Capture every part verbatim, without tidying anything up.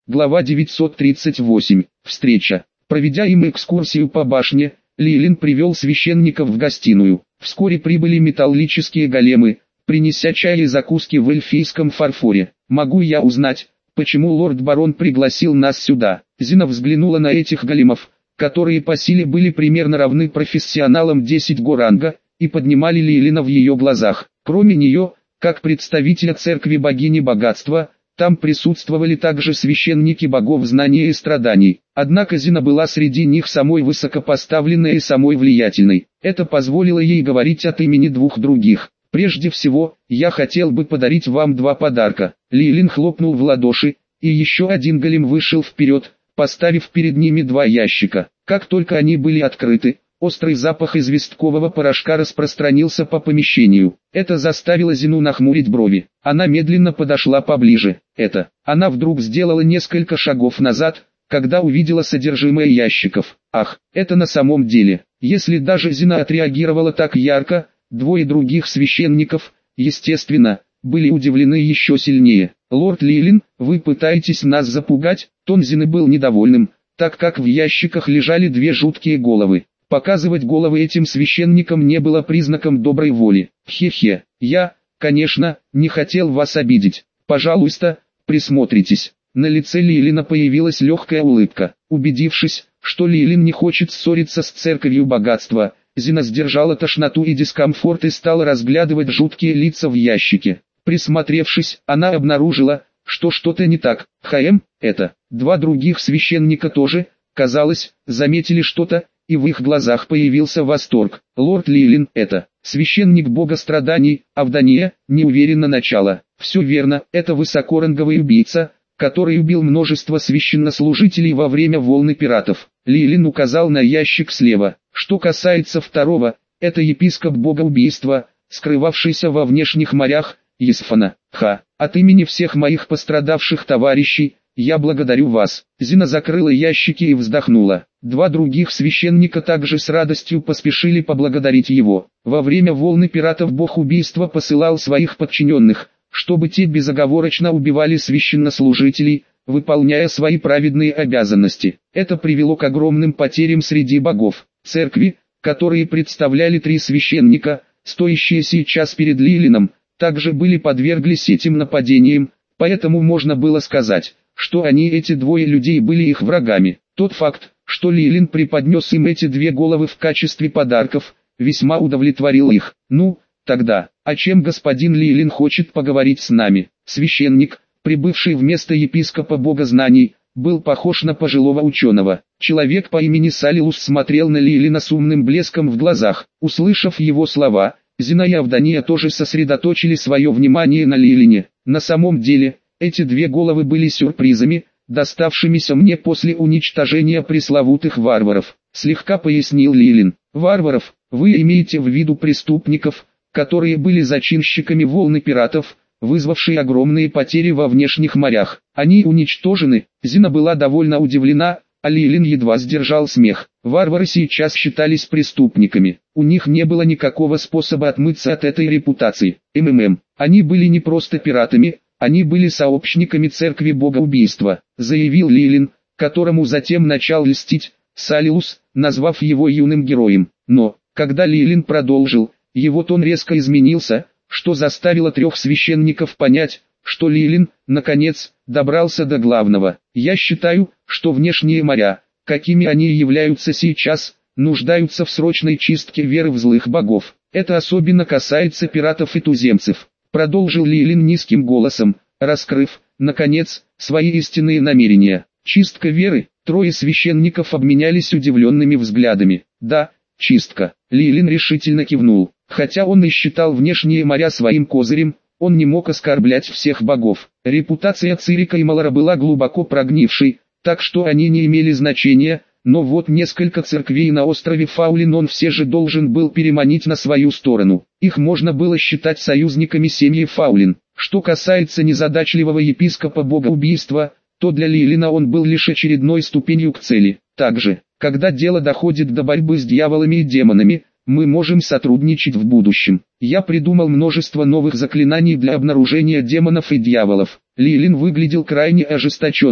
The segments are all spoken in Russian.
Глава девятьсот тридцать восемь. Встреча. Проведя им экскурсию по башне, Лилин привел священников в гостиную. Вскоре прибыли металлические големы, принеся чай и закуски в эльфийском фарфоре. «Могу я узнать, почему лорд-барон пригласил нас сюда?» Зина взглянула на этих големов, которые по силе были примерно равны профессионалам десять го ранга, и поднимали Лилина в ее глазах. Кроме нее, как представителя церкви богини богатства, там присутствовали также священники богов знания и страданий. Однако Зина была среди них самой высокопоставленной и самой влиятельной. Это позволило ей говорить от имени двух других. «Прежде всего, я хотел бы подарить вам два подарка». Лилин хлопнул в ладоши, и еще один голем вышел вперед, поставив перед ними два ящика. Как только они были открыты, острый запах известкового порошка распространился по помещению. Это заставило Зину нахмурить брови. Она медленно подошла поближе. Это. Она вдруг сделала несколько шагов назад, когда увидела содержимое ящиков. Ах, это на самом деле. Если даже Зина отреагировала так ярко, двое других священников, естественно, были удивлены еще сильнее. «Лорд Лилин, вы пытаетесь нас запугать?» Тон Зины был недовольным, так как в ящиках лежали две жуткие головы. Показывать головы этим священникам не было признаком доброй воли. «Хе-хе, я, конечно, не хотел вас обидеть. Пожалуйста, присмотритесь». На лице Лилина появилась легкая улыбка. Убедившись, что Лилин не хочет ссориться с церковью богатства, Зина сдержала тошноту и дискомфорт и стала разглядывать жуткие лица в ящике. Присмотревшись, она обнаружила, что что-то не так. «Хм, это». Два других священника тоже, казалось, заметили что-то, и в их глазах появился восторг. «Лорд Лилин, это священник бога страданий, Авдания», неуверенно начала. «Все верно, это высокоранговый убийца, который убил множество священнослужителей во время волны пиратов». Лилин указал на ящик слева. «Что касается второго, это епископ бога убийства, скрывавшийся во внешних морях, Есфана. Ха, от имени всех моих пострадавших товарищей, я благодарю вас». Зина закрыла ящики и вздохнула. Два других священника также с радостью поспешили поблагодарить его. Во время волны пиратов бог убийства посылал своих подчиненных, чтобы те безоговорочно убивали священнослужителей, выполняя свои праведные обязанности. Это привело к огромным потерям среди богов. Церкви, которые представляли три священника, стоящие сейчас перед Лилином, также были подверглись этим нападениям, поэтому можно было сказать, что они, эти двое людей, были их врагами. Тот факт, что Лилин преподнес им эти две головы в качестве подарков, весьма удовлетворил их. «Ну, тогда, о чем господин Лилин хочет поговорить с нами?» Священник, прибывший вместо епископа бога знаний, был похож на пожилого ученого. Человек по имени Салилус смотрел на Лилина с умным блеском в глазах. Услышав его слова, Зина и Авдания тоже сосредоточили свое внимание на Лилине. На самом деле, эти две головы были сюрпризами, доставшимися мне после уничтожения пресловутых варваров. Слегка пояснил Лилин. «Варваров, вы имеете в виду преступников, которые были зачинщиками волны пиратов, вызвавшей огромные потери во внешних морях. Они уничтожены». Зина была довольно удивлена, а Лилин едва сдержал смех. Варвары сейчас считались преступниками. У них не было никакого способа отмыться от этой репутации. МММ. Они были не просто пиратами, они были сообщниками церкви бога убийства, заявил Лилин, которому затем начал льстить Салилус, назвав его юным героем. Но, когда Лилин продолжил, его тон резко изменился, что заставило трех священников понять, что Лилин, наконец, добрался до главного. «Я считаю, что внешние моря, какими они являются сейчас, нуждаются в срочной чистке веры в злых богов. Это особенно касается пиратов и туземцев», продолжил Лилин низким голосом, раскрыв, наконец, свои истинные намерения. «Чистка веры?» Трое священников обменялись удивленными взглядами. «Да, чистка». Лилин решительно кивнул. Хотя он и считал внешние моря своим козырем, он не мог оскорблять всех богов. Репутация Цирика и Малора была глубоко прогнившей, так что они не имели значения, но вот несколько церквей на острове Фаулин он все же должен был переманить на свою сторону. Их можно было считать союзниками семьи Фаулин. Что касается незадачливого епископа бога убийства, то для Лилина он был лишь очередной ступенью к цели. Также, когда дело доходит до борьбы с дьяволами и демонами, мы можем сотрудничать в будущем. Я придумал множество новых заклинаний для обнаружения демонов и дьяволов. Лилин выглядел крайне ожесточенным.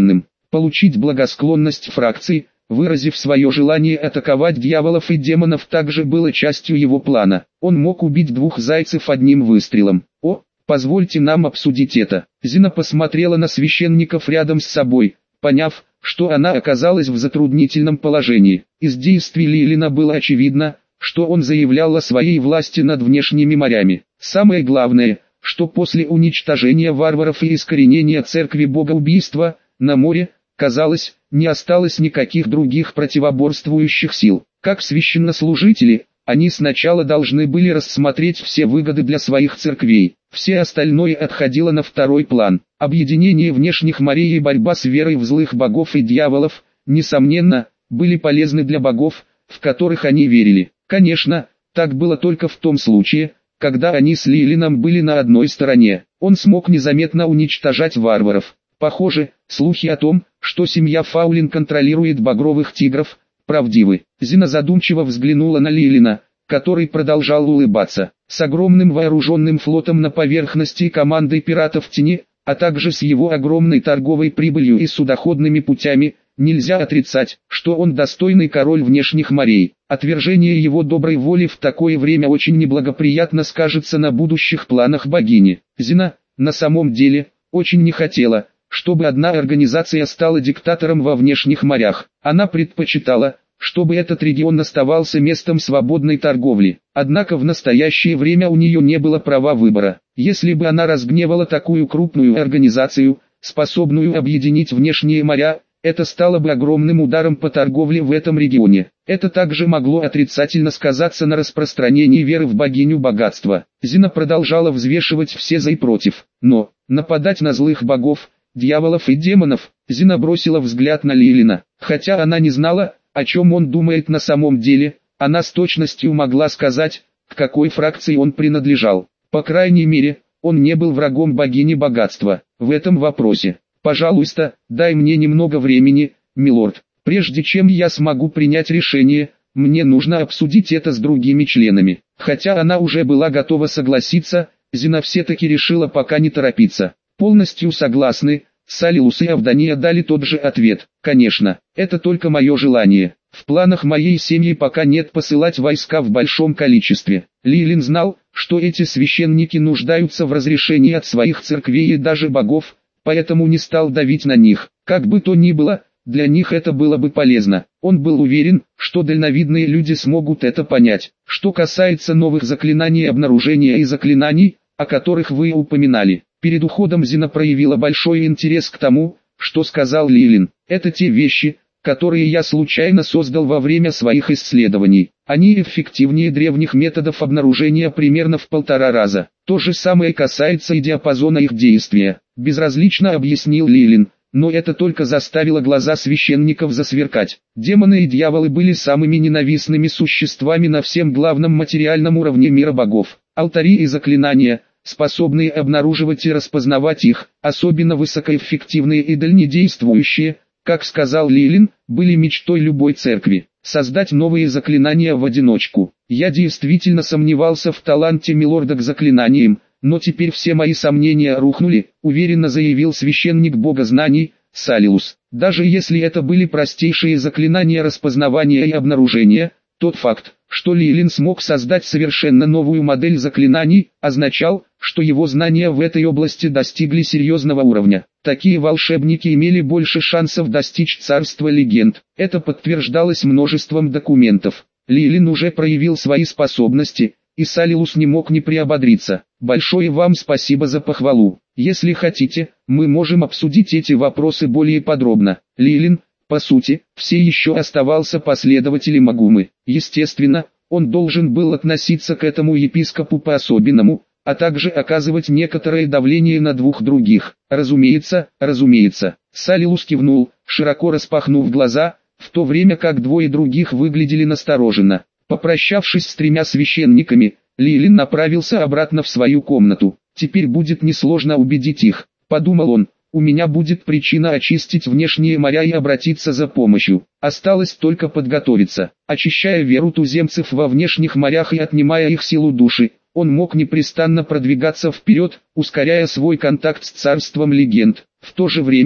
получить благосклонность фракции, выразив свое желание атаковать дьяволов и демонов, также было частью его плана. Он мог убить двух зайцев одним выстрелом. О, позвольте нам обсудить это. Зина посмотрела на священников рядом с собой, поняв, что она оказалась в затруднительном положении. Из действий Лилина было очевидно, что он заявлял о своей власти над внешними морями. Самое главное, что после уничтожения варваров и искоренения церкви богоубийства, на море, казалось, не осталось никаких других противоборствующих сил. Как священнослужители, они сначала должны были рассмотреть все выгоды для своих церквей. Все остальное отходило на второй план. Объединение внешних морей и борьба с верой в злых богов и дьяволов, несомненно, были полезны для богов, в которых они верили. Конечно, так было только в том случае, когда они с Лилином были на одной стороне. Он смог незаметно уничтожать варваров. Похоже, слухи о том, что семья Фаулин контролирует багровых тигров, правдивы. Зина задумчиво взглянула на Лилина, который продолжал улыбаться. С огромным вооруженным флотом на поверхности и командой пиратов тени, а также с его огромной торговой прибылью и судоходными путями, нельзя отрицать, что он достойный король внешних морей. Отвержение его доброй воли в такое время очень неблагоприятно скажется на будущих планах богини. Зина, на самом деле, очень не хотела, чтобы одна организация стала диктатором во внешних морях. Она предпочитала, чтобы этот регион оставался местом свободной торговли. Однако в настоящее время у нее не было права выбора. Если бы она разгневала такую крупную организацию, способную объединить внешние моря, это стало бы огромным ударом по торговле в этом регионе. Это также могло отрицательно сказаться на распространении веры в богиню богатства. Зина продолжала взвешивать все за и против. Но, нападать на злых богов, дьяволов и демонов, Зина бросила взгляд на Лилина. Хотя она не знала, о чем он думает на самом деле, она с точностью могла сказать, к какой фракции он принадлежал. По крайней мере, он не был врагом богини богатства. В этом вопросе, пожалуйста, дай мне немного времени, милорд. Прежде чем я смогу принять решение, мне нужно обсудить это с другими членами. Хотя она уже была готова согласиться, Зина все-таки решила пока не торопиться. Полностью согласны, Салилус и Авдания дали тот же ответ. Конечно, это только мое желание. В планах моей семьи пока нет посылать войска в большом количестве. Лилин знал, что эти священники нуждаются в разрешении от своих церквей и даже богов, поэтому не стал давить на них. Как бы то ни было, для них это было бы полезно. Он был уверен, что дальновидные люди смогут это понять. Что касается новых заклинаний обнаружения и заклинаний, о которых вы упоминали, перед уходом Зина проявила большой интерес к тому, что сказал Лилин. Это те вещи, которые я случайно создал во время своих исследований. Они эффективнее древних методов обнаружения примерно в полтора раза. То же самое касается и диапазона их действия. Безразлично объяснил Лилин, но это только заставило глаза священников засверкать. Демоны и дьяволы были самыми ненавистными существами на всем главном материальном уровне мира богов. Алтари и заклинания, способные обнаруживать и распознавать их, особенно высокоэффективные и дальнедействующие, как сказал Лилин, были мечтой любой церкви. Создать новые заклинания в одиночку. Я действительно сомневался в таланте милорда к заклинаниям, но теперь все мои сомнения рухнули, уверенно заявил священник богознаний, Салилус. Даже если это были простейшие заклинания распознавания и обнаружения, тот факт, что Лилин смог создать совершенно новую модель заклинаний, означал, что его знания в этой области достигли серьезного уровня. Такие волшебники имели больше шансов достичь царства легенд. Это подтверждалось множеством документов. Лилин уже проявил свои способности, и Салилус не мог не приободриться. Большое вам спасибо за похвалу. Если хотите, мы можем обсудить эти вопросы более подробно. Лилин, по сути, все еще оставался последователем Агумы. Естественно, он должен был относиться к этому епископу по-особенному, а также оказывать некоторое давление на двух других. Разумеется, разумеется. Салилус кивнул, широко распахнув глаза, в то время как двое других выглядели настороженно. Попрощавшись с тремя священниками, Лилин направился обратно в свою комнату. Теперь будет несложно убедить их, подумал он. У меня будет причина очистить внешние моря и обратиться за помощью. Осталось только подготовиться. Очищая веру туземцев во внешних морях и отнимая их силу души, он мог непрестанно продвигаться вперед, ускоряя свой контакт с царством легенд. В то же время,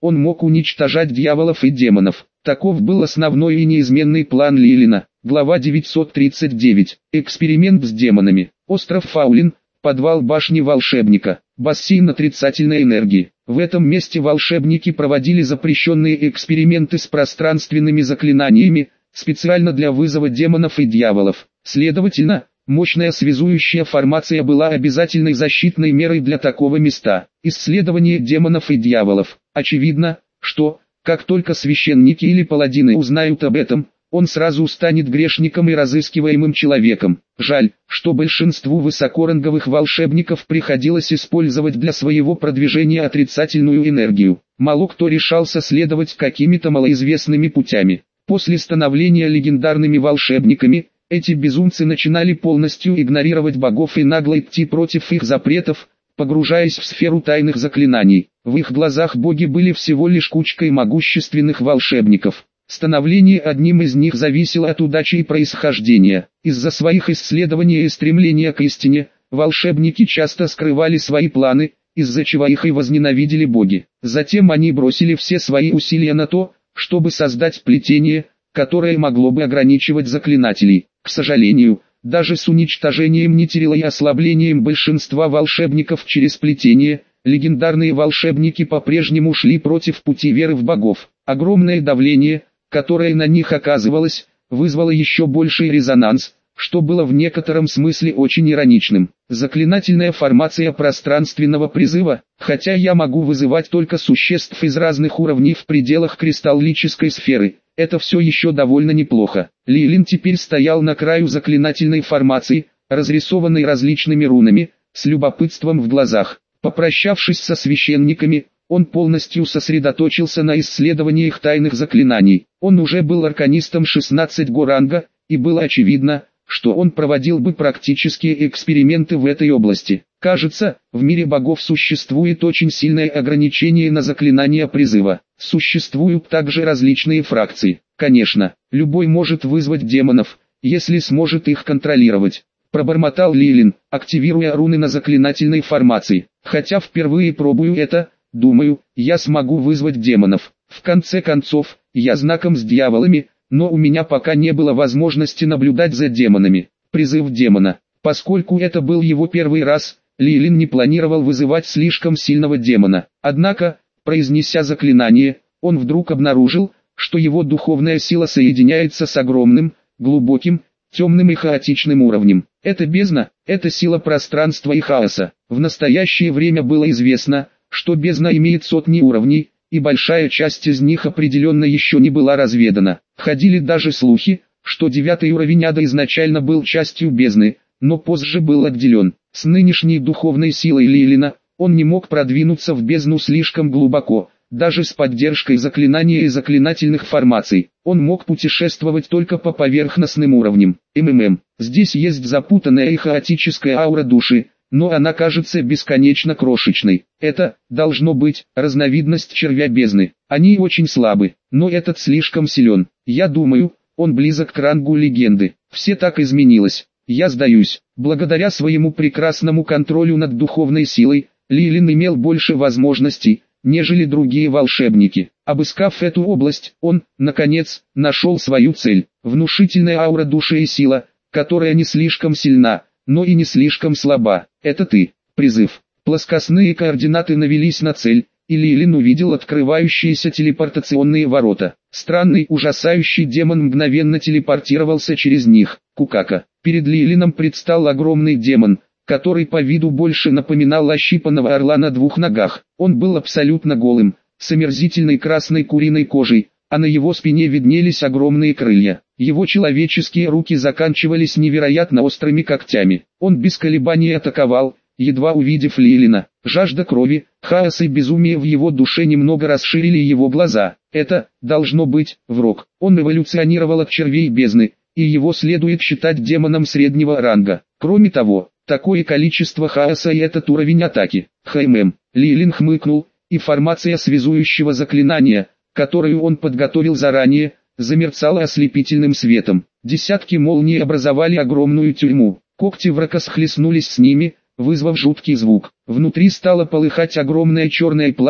Он мог уничтожать дьяволов и демонов. Таков был основной и неизменный план Лилина. Глава девятьсот тридцать девять. Эксперимент с демонами. Остров Фаулин, подвал башни волшебника, бассейн отрицательной энергии. В этом месте волшебники проводили запрещенные эксперименты с пространственными заклинаниями, специально для вызова демонов и дьяволов. Следовательно, мощная связующая формация была обязательной защитной мерой для такого места. Исследование демонов и дьяволов. Очевидно, что, как только священники или паладины узнают об этом, он сразу станет грешником и разыскиваемым человеком. Жаль, что большинству высокоранговых волшебников приходилось использовать для своего продвижения отрицательную энергию. Мало кто решался следовать какими-то малоизвестными путями. После становления легендарными волшебниками, эти безумцы начинали полностью игнорировать богов и нагло идти против их запретов, погружаясь в сферу тайных заклинаний. В их глазах боги были всего лишь кучкой могущественных волшебников. Становление одним из них зависело от удачи и происхождения. Из-за своих исследований и стремления к истине, волшебники часто скрывали свои планы, из-за чего их и возненавидели боги. Затем они бросили все свои усилия на то, чтобы создать плетение, которое могло бы ограничивать заклинателей. К сожалению, даже с уничтожением Нитирила и ослаблением большинства волшебников через плетение, легендарные волшебники по-прежнему шли против пути веры в богов. Огромное давление, которое на них оказывалось, вызвало еще больший резонанс, что было в некотором смысле очень ироничным. Заклинательная формация пространственного призыва, хотя я могу вызывать только существ из разных уровней в пределах кристаллической сферы, это все еще довольно неплохо. Лилин теперь стоял на краю заклинательной формации, разрисованной различными рунами, с любопытством в глазах. Попрощавшись со священниками, он полностью сосредоточился на исследовании их тайных заклинаний. Он уже был арканистом шестнадцатого ранга, и было очевидно, что он проводил бы практические эксперименты в этой области. Кажется, в мире богов существует очень сильное ограничение на заклинания призыва. Существуют также различные фракции. Конечно, любой может вызвать демонов, если сможет их контролировать. Пробормотал Лилин, активируя руны на заклинательной формации. Хотя впервые пробую это, думаю, я смогу вызвать демонов. В конце концов, я знаком с дьяволами, но у меня пока не было возможности наблюдать за демонами. Призыв демона. Поскольку это был его первый раз, Лилин не планировал вызывать слишком сильного демона. Однако, произнеся заклинание, он вдруг обнаружил, что его духовная сила соединяется с огромным, глубоким, темным и хаотичным уровнем. Это бездна, это сила пространства и хаоса. В настоящее время было известно, что бездна имеет сотни уровней, и большая часть из них определенно еще не была разведана. Ходили даже слухи, что девятый уровень ада изначально был частью бездны, но позже был отделен. С нынешней духовной силой Лилина, он не мог продвинуться в бездну слишком глубоко, даже с поддержкой заклинания и заклинательных формаций. Он мог путешествовать только по поверхностным уровням. МММ. Здесь есть запутанная и хаотическая аура души, но она кажется бесконечно крошечной. Это, должно быть, разновидность червя бездны. Они очень слабы, но этот слишком силен. Я думаю, он близок к рангу легенды. Все так изменилось. Я сдаюсь. Благодаря своему прекрасному контролю над духовной силой, Лилин имел больше возможностей, нежели другие волшебники. Обыскав эту область, он, наконец, нашел свою цель. Внушительная аура души и сила, которая не слишком сильна, но и не слишком слаба. Это ты. Призыв. Плоскостные координаты навелись на цель, и Лилин увидел открывающиеся телепортационные ворота. Странный ужасающий демон мгновенно телепортировался через них. Кукака. Перед Лилином предстал огромный демон, который по виду больше напоминал ощипанного орла на двух ногах. Он был абсолютно голым, с омерзительной красной куриной кожей, а на его спине виднелись огромные крылья. Его человеческие руки заканчивались невероятно острыми когтями. Он без колебаний атаковал, едва увидев Лилина. Жажда крови, хаос и безумие в его душе немного расширили его глаза. Это, должно быть, враг. Он эволюционировал от червей бездны, и его следует считать демоном среднего ранга. Кроме того, такое количество хаоса и этот уровень атаки. Хм. Лилин хмыкнул, и формация связующего заклинания, которую он подготовил заранее, замерцала ослепительным светом. Десятки молний образовали огромную тюрьму. Когти врага схлестнулись с ними, вызвав жуткий звук. Внутри стало полыхать огромное черное пламя,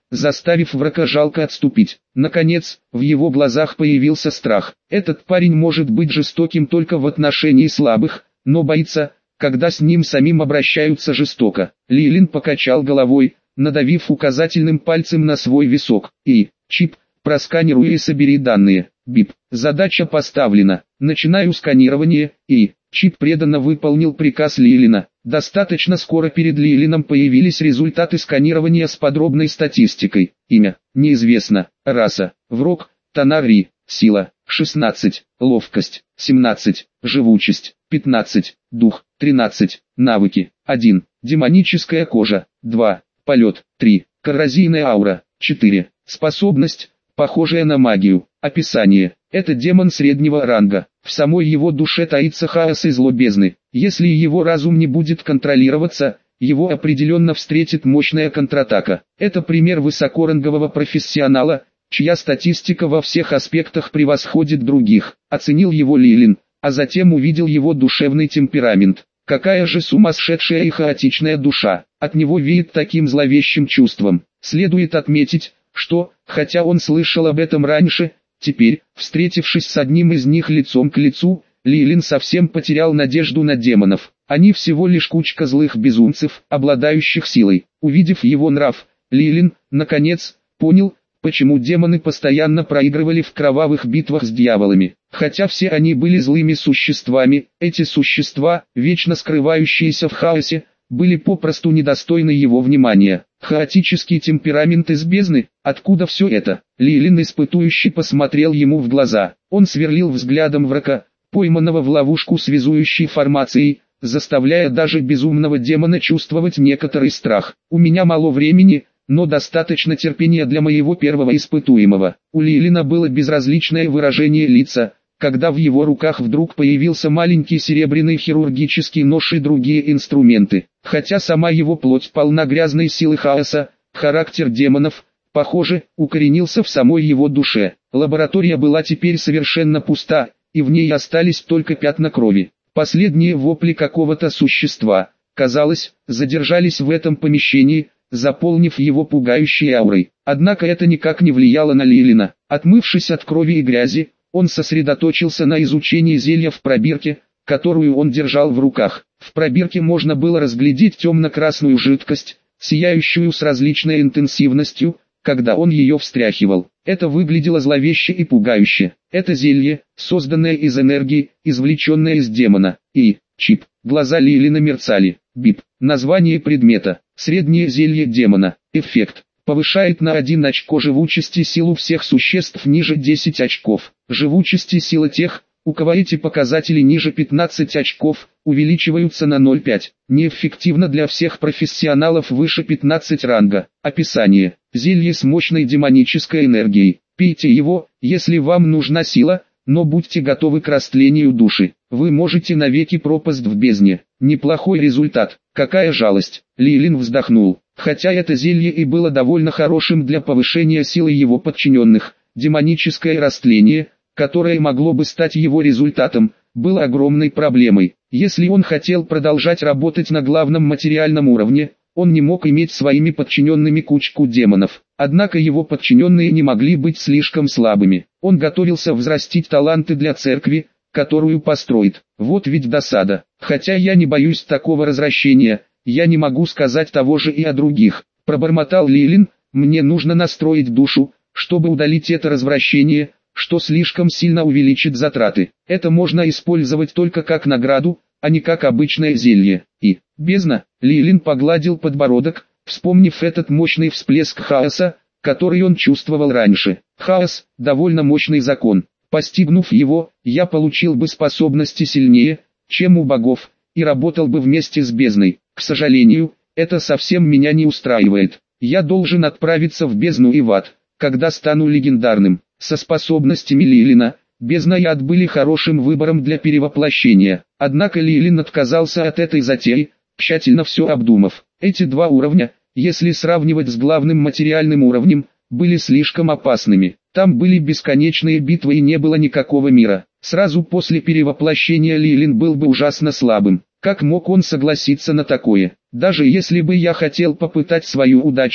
заставив врага жалко отступить. Наконец, в его глазах появился страх. Этот парень может быть жестоким только в отношении слабых, но боится, когда с ним самим обращаются жестоко. Лилин покачал головой, надавив указательным пальцем на свой висок. И, чип, просканируй и собери данные. Бип. Задача поставлена. Начинаю сканирование. И, чип преданно выполнил приказ Лилина. Достаточно скоро перед Лилином появились результаты сканирования с подробной статистикой. Имя – неизвестно. Раса – Врок, Танари. Сила – шестнадцать. Ловкость – семнадцать. Живучесть – пятнадцать. Дух – тринадцать. Навыки – один. Демоническая кожа – два. Полет – три. Коррозийная аура – четыре. Способность – похожая на магию. Описание. Это демон среднего ранга. В самой его душе таится хаос и зло бездны. Если его разум не будет контролироваться, его определенно встретит мощная контратака. Это пример высокорангового профессионала, чья статистика во всех аспектах превосходит других. Оценил его Лилин, а затем увидел его душевный темперамент. Какая же сумасшедшая и хаотичная душа. От него веет таким зловещим чувством. Следует отметить, что, хотя он слышал об этом раньше, теперь, встретившись с одним из них лицом к лицу, Лилин совсем потерял надежду на демонов. Они всего лишь кучка злых безумцев, обладающих силой. Увидев его нрав, Лилин, наконец, понял, почему демоны постоянно проигрывали в кровавых битвах с дьяволами. Хотя все они были злыми существами, эти существа, вечно скрывающиеся в хаосе, были попросту недостойны его внимания. Хаотический темперамент из бездны, откуда все это? Лилин испытующе посмотрел ему в глаза. Он сверлил взглядом врага, пойманного в ловушку связующей формацией, заставляя даже безумного демона чувствовать некоторый страх. У меня мало времени, но достаточно терпения для моего первого испытуемого. У Лилина было безразличное выражение лица, когда в его руках вдруг появился маленький серебряный хирургический нож и другие инструменты. Хотя сама его плоть полна грязной силы хаоса, характер демонов, похоже, укоренился в самой его душе. Лаборатория была теперь совершенно пуста, и в ней остались только пятна крови. Последние вопли какого-то существа, казалось, задержались в этом помещении, заполнив его пугающей аурой. Однако это никак не влияло на Лилина. Отмывшись от крови и грязи, он сосредоточился на изучении зелья в пробирке, которую он держал в руках. В пробирке можно было разглядеть темно-красную жидкость, сияющую с различной интенсивностью, когда он ее встряхивал. Это выглядело зловеще и пугающе. Это зелье, созданное из энергии, извлеченное из демона. И, чип, глаза Лилина мерцали. Бип, название предмета, среднее зелье демона. Эффект. Повышает на один очко живучести силу всех существ ниже десяти очков. Живучести силы тех, у кого эти показатели ниже пятнадцати очков, увеличиваются на ноль целых пять десятых. Неэффективно для всех профессионалов выше пятнадцати ранга. Описание. Зелье с мощной демонической энергией. Пейте его, если вам нужна сила, но будьте готовы к растлению души. Вы можете навеки пропасть в бездне. Неплохой результат. Какая жалость. Лилин вздохнул. Хотя это зелье и было довольно хорошим для повышения силы его подчиненных, демоническое растление, которое могло бы стать его результатом, было огромной проблемой. Если он хотел продолжать работать на главном материальном уровне, он не мог иметь своими подчиненными кучку демонов. Однако его подчиненные не могли быть слишком слабыми. Он готовился взрастить таланты для церкви, которую построит. Вот ведь досада. Хотя я не боюсь такого развращения, я не могу сказать того же и о других. Пробормотал Лилин, мне нужно настроить душу, чтобы удалить это развращение, что слишком сильно увеличит затраты. Это можно использовать только как награду, а не как обычное зелье. И, бездна, Лилин погладил подбородок, вспомнив этот мощный всплеск хаоса, который он чувствовал раньше. Хаос – довольно мощный закон. Постигнув его, я получил бы способности сильнее, чем у богов, и работал бы вместе с бездной. К сожалению, это совсем меня не устраивает. Я должен отправиться в бездну и в ад, когда стану легендарным. Со способностями Лилина, бездна и ад были хорошим выбором для перевоплощения. Однако Лилин отказался от этой затеи, тщательно все обдумав. Эти два уровня, если сравнивать с главным материальным уровнем, были слишком опасными. Там были бесконечные битвы и не было никакого мира. Сразу после перевоплощения Лилин был бы ужасно слабым. Как мог он согласиться на такое? Даже если бы я хотел попытать свою удачу,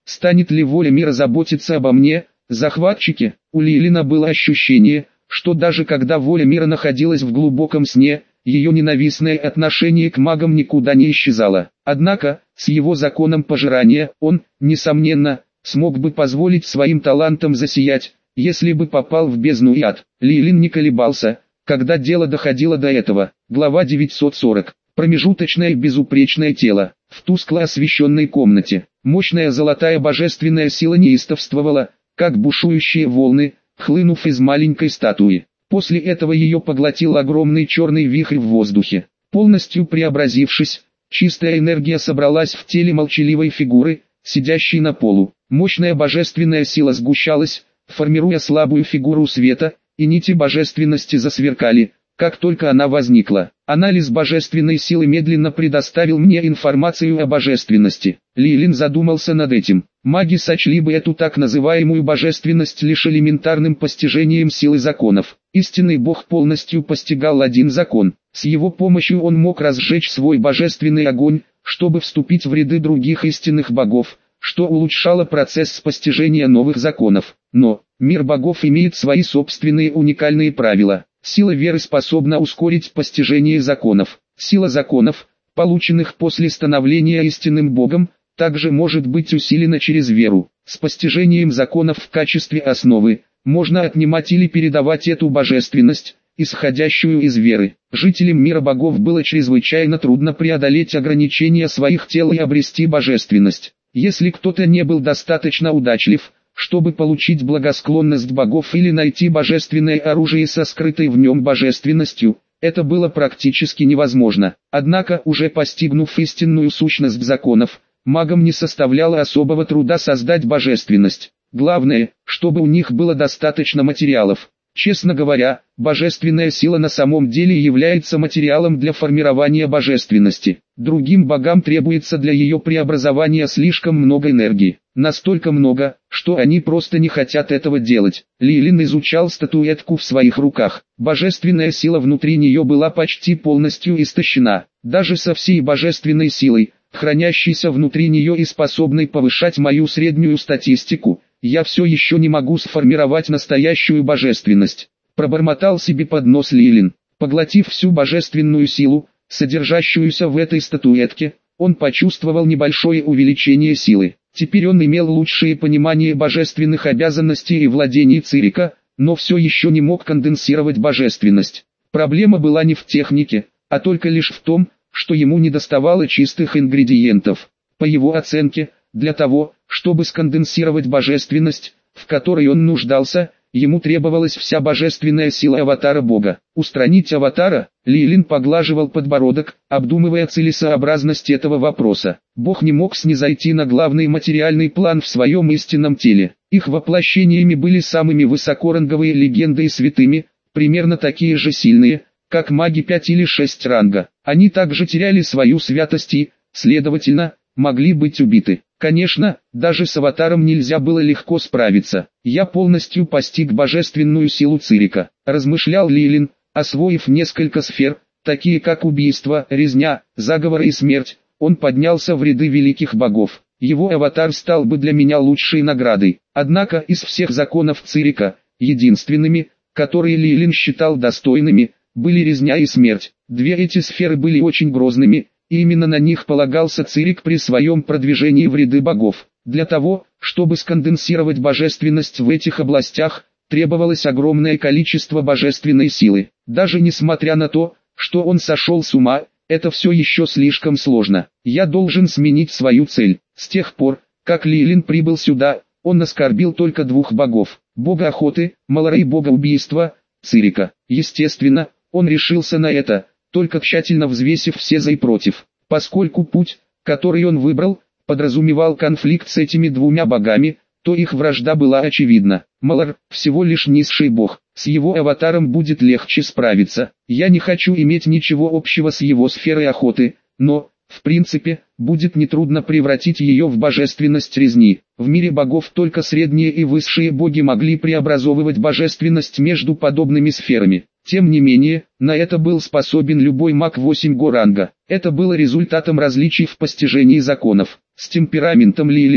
Станет ли воля мира заботиться обо мне, захватчике? У Лилина было ощущение, что даже когда воля мира находилась в глубоком сне, ее ненавистное отношение к магам никуда не исчезало. Однако, с его законом пожирания, он, несомненно, смог бы позволить своим талантам засиять, если бы попал в бездну и ад. Лилин не колебался, когда дело доходило до этого. Глава девятьсот сорок. Промежуточное безупречное тело. В тускло освещенной комнате. Мощная золотая божественная сила неистовствовала, как бушующие волны, хлынув из маленькой статуи. После этого ее поглотил огромный черный вихрь в воздухе. Полностью преобразившись, чистая энергия собралась в теле молчаливой фигуры, сидящей на полу. Мощная божественная сила сгущалась, формируя слабую фигуру света, и нити божественности засверкали, как только она возникла. Анализ божественной силы медленно предоставил мне информацию о божественности. Лилин задумался над этим. Маги сочли бы эту так называемую божественность лишь элементарным постижением силы законов. Истинный Бог полностью постигал один закон. С его помощью он мог разжечь свой божественный огонь, чтобы вступить в ряды других истинных богов, что улучшало процесс постижения новых законов. Но мир богов имеет свои собственные уникальные правила. Сила веры способна ускорить постижение законов. Сила законов, полученных после становления истинным Богом, также может быть усилена через веру. С постижением законов в качестве основы, можно отнимать или передавать эту божественность, исходящую из веры. Жителям мира богов было чрезвычайно трудно преодолеть ограничения своих тел и обрести божественность. Если кто-то не был достаточно удачлив, чтобы получить благосклонность богов или найти божественное оружие со скрытой в нем божественностью, это было практически невозможно. Однако, уже постигнув истинную сущность законов, магам не составляло особого труда создать божественность. Главное, чтобы у них было достаточно материалов. Честно говоря, божественная сила на самом деле является материалом для формирования божественности. Другим богам требуется для ее преобразования слишком много энергии. Настолько много, что они просто не хотят этого делать. Лилин изучал статуэтку в своих руках. Божественная сила внутри нее была почти полностью истощена. Даже со всей божественной силой, хранящейся внутри нее и способной повышать мою среднюю статистику, я все еще не могу сформировать настоящую божественность. Пробормотал себе под нос Лилин. Поглотив всю божественную силу, содержащуюся в этой статуэтке, он почувствовал небольшое увеличение силы. Теперь он имел лучшее понимание божественных обязанностей и владений Цирика, но все еще не мог конденсировать божественность. Проблема была не в технике, а только лишь в том, что ему недоставало чистых ингредиентов. По его оценке, для того, чтобы сконденсировать божественность, в которой он нуждался, ему требовалась вся божественная сила аватара Бога. Устранить аватара? Лилин поглаживал подбородок, обдумывая целесообразность этого вопроса. Бог не мог снизойти на главный материальный план в своем истинном теле. Их воплощениями были самыми высокоранговые легенды и святыми, примерно такие же сильные, как маги пять или шесть ранга. Они также теряли свою святость и, следовательно, могли быть убиты. Конечно, даже с аватаром нельзя было легко справиться. Я полностью постиг божественную силу Цирика, размышлял Лилин, освоив несколько сфер, такие как убийство, резня, заговор и смерть. Он поднялся в ряды великих богов. Его аватар стал бы для меня лучшей наградой. Однако из всех законов Цирика, единственными, которые Лилин считал достойными, были резня и смерть. Две эти сферы были очень грозными, и именно на них полагался Цирик при своем продвижении в ряды богов. Для того, чтобы сконденсировать божественность в этих областях, требовалось огромное количество божественной силы. Даже несмотря на то, что он сошел с ума, это все еще слишком сложно. Я должен сменить свою цель. С тех пор, как Лилин прибыл сюда, он оскорбил только двух богов: бога охоты, Малара, и бога убийства, Цирика. Естественно, он решился на это, только тщательно взвесив все за и против. Поскольку путь, который он выбрал, подразумевал конфликт с этими двумя богами, то их вражда была очевидна. Малар – всего лишь низший бог, с его аватаром будет легче справиться. Я не хочу иметь ничего общего с его сферой охоты, но, в принципе, будет нетрудно превратить ее в божественность резни. В мире богов только средние и высшие боги могли преобразовывать божественность между подобными сферами. Тем не менее, на это был способен любой маг восемь го ранга. Это было результатом различий в постижении законов. С темпераментом Лилина,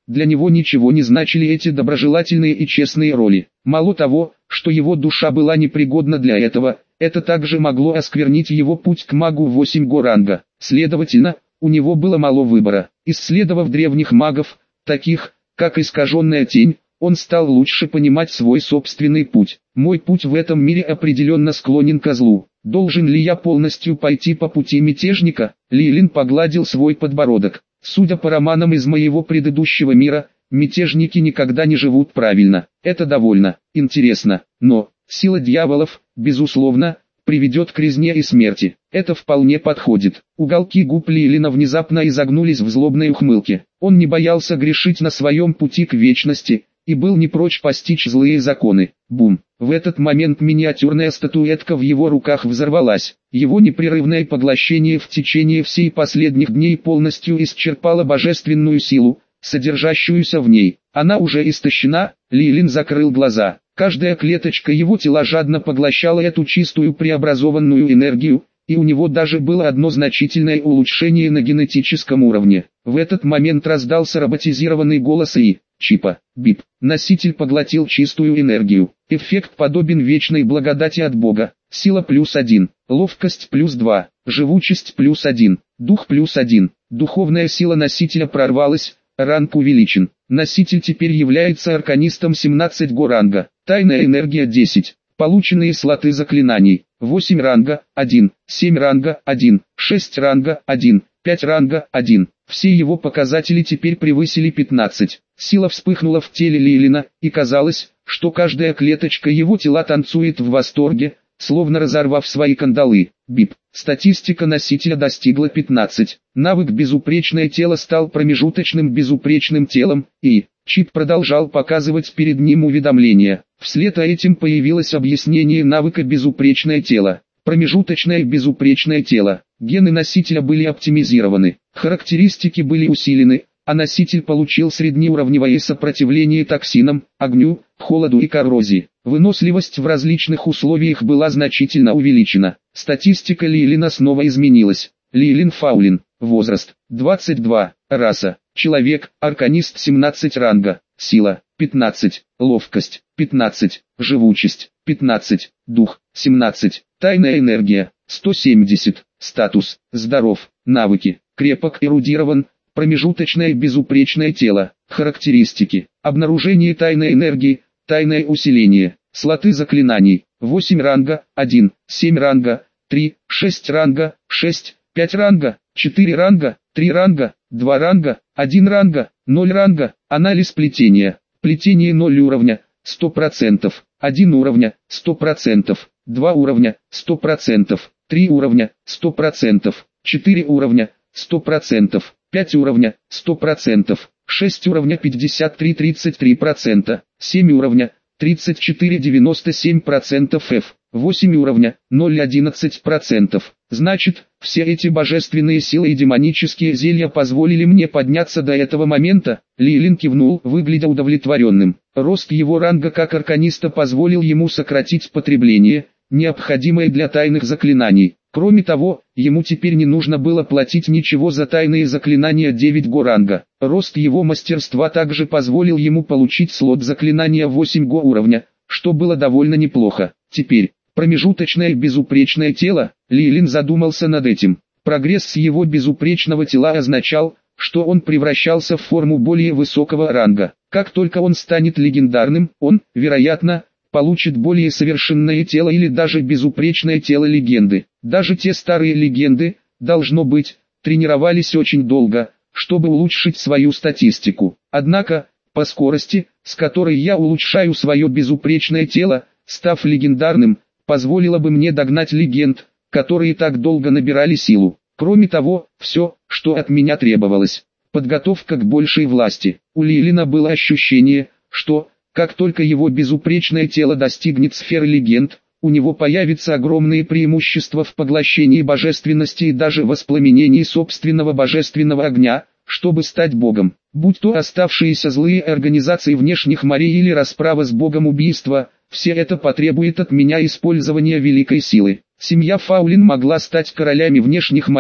Для него ничего не значили эти доброжелательные и честные роли. Мало того, что его душа была непригодна для этого, это также могло осквернить его путь к магу восемь го ранга. Следовательно, у него было мало выбора. Исследовав древних магов, таких, как искаженная тень, он стал лучше понимать свой собственный путь. Мой путь в этом мире определенно склонен ко злу. Должен ли я полностью пойти по пути мятежника? Лилин погладил свой подбородок. Судя по романам из моего предыдущего мира, мятежники никогда не живут правильно. Это довольно интересно, но сила дьяволов, безусловно, приведет к резне и смерти. Это вполне подходит. Уголки губ Лилина внезапно изогнулись в злобной ухмылке. Он не боялся грешить на своем пути к вечности и был не прочь постичь злые законы. Бум! В этот момент миниатюрная статуэтка в его руках взорвалась. Его непрерывное поглощение в течение всей последних дней полностью исчерпало божественную силу, содержащуюся в ней. Она уже истощена. Лилин закрыл глаза. Каждая клеточка его тела жадно поглощала эту чистую преобразованную энергию, и у него даже было одно значительное улучшение на генетическом уровне. В этот момент раздался роботизированный голос и чипа, бип. Носитель поглотил чистую энергию. Эффект подобен вечной благодати от Бога. Сила плюс один, ловкость плюс два, живучесть плюс один, дух плюс один. Духовная сила носителя прорвалась, ранг увеличен. Носитель теперь является арканистом семнадцать го ранга. Тайная энергия десять. Полученные слоты заклинаний. восемь ранга, один, семь ранга, один, шесть ранга, один, пять ранга, один. Все его показатели теперь превысили пятнадцать. Сила вспыхнула в теле Лилина, и казалось, что каждая клеточка его тела танцует в восторге, словно разорвав свои кандалы. Бип. Статистика носителя достигла пятнадцать. Навык «Безупречное тело» стал промежуточным безупречным телом, и чип продолжал показывать перед ним уведомления. Вслед за этим появилось объяснение навыка «Безупречное тело». Промежуточное безупречное тело. Гены носителя были оптимизированы, характеристики были усилены, а носитель получил среднеуровневое сопротивление токсинам, огню, холоду и коррозии. Выносливость в различных условиях была значительно увеличена. Статистика Лилина снова изменилась. Лилин Фаулин. Возраст двадцать два. Раса человек, арканист семнадцать ранга. Сила пятнадцать. Ловкость пятнадцать. Живучесть пятнадцать. Дух семнадцать. Тайная энергия сто семьдесят. Статус здоров. Навыки крепок, эрудирован. Промежуточное безупречное тело. Характеристики: обнаружение тайной энергии, тайное усиление, слоты заклинаний, восемь ранга, один, семь ранга, три, шесть ранга, шесть, пять ранга, четыре ранга, три ранга, два ранга, один ранга, ноль ранга. Анализ плетения. Плетение ноль уровня, сто процентов, один уровня, сто процентов, два уровня, сто процентов, три уровня, сто процентов, четыре уровня, сто процентов, пять уровня, сто процентов, шесть уровня пятьдесят три — тридцать три процента, семь уровня, тридцать четыре — девяносто семь процентов F, восемь уровня, ноль целых одиннадцать процентов. Значит, все эти божественные силы и демонические зелья позволили мне подняться до этого момента. Лилин кивнул, выглядя удовлетворенным. Рост его ранга как арканиста позволил ему сократить потребление, необходимое для тайных заклинаний. Кроме того, ему теперь не нужно было платить ничего за тайные заклинания девять го ранга. Рост его мастерства также позволил ему получить слот заклинания восемь го уровня, что было довольно неплохо. Теперь, промежуточное безупречное тело. Лилин задумался над этим. Прогресс его безупречного тела означал, что он превращался в форму более высокого ранга. Как только он станет легендарным, он, вероятно, получит более совершенное тело или даже безупречное тело легенды. Даже те старые легенды, должно быть, тренировались очень долго, чтобы улучшить свою статистику. Однако, по скорости, с которой я улучшаю свое безупречное тело, став легендарным, позволило бы мне догнать легенд, которые так долго набирали силу. Кроме того, все, что от меня требовалось, подготовка к большей власти. У Лилина было ощущение, что, как только его безупречное тело достигнет сферы легенд, у него появится огромные преимущества в поглощении божественности и даже воспламенении собственного божественного огня, чтобы стать богом. Будь то оставшиеся злые организации внешних морей или расправа с богом убийства, все это потребует от меня использования великой силы. Семья Фаулин могла стать королями внешних морей,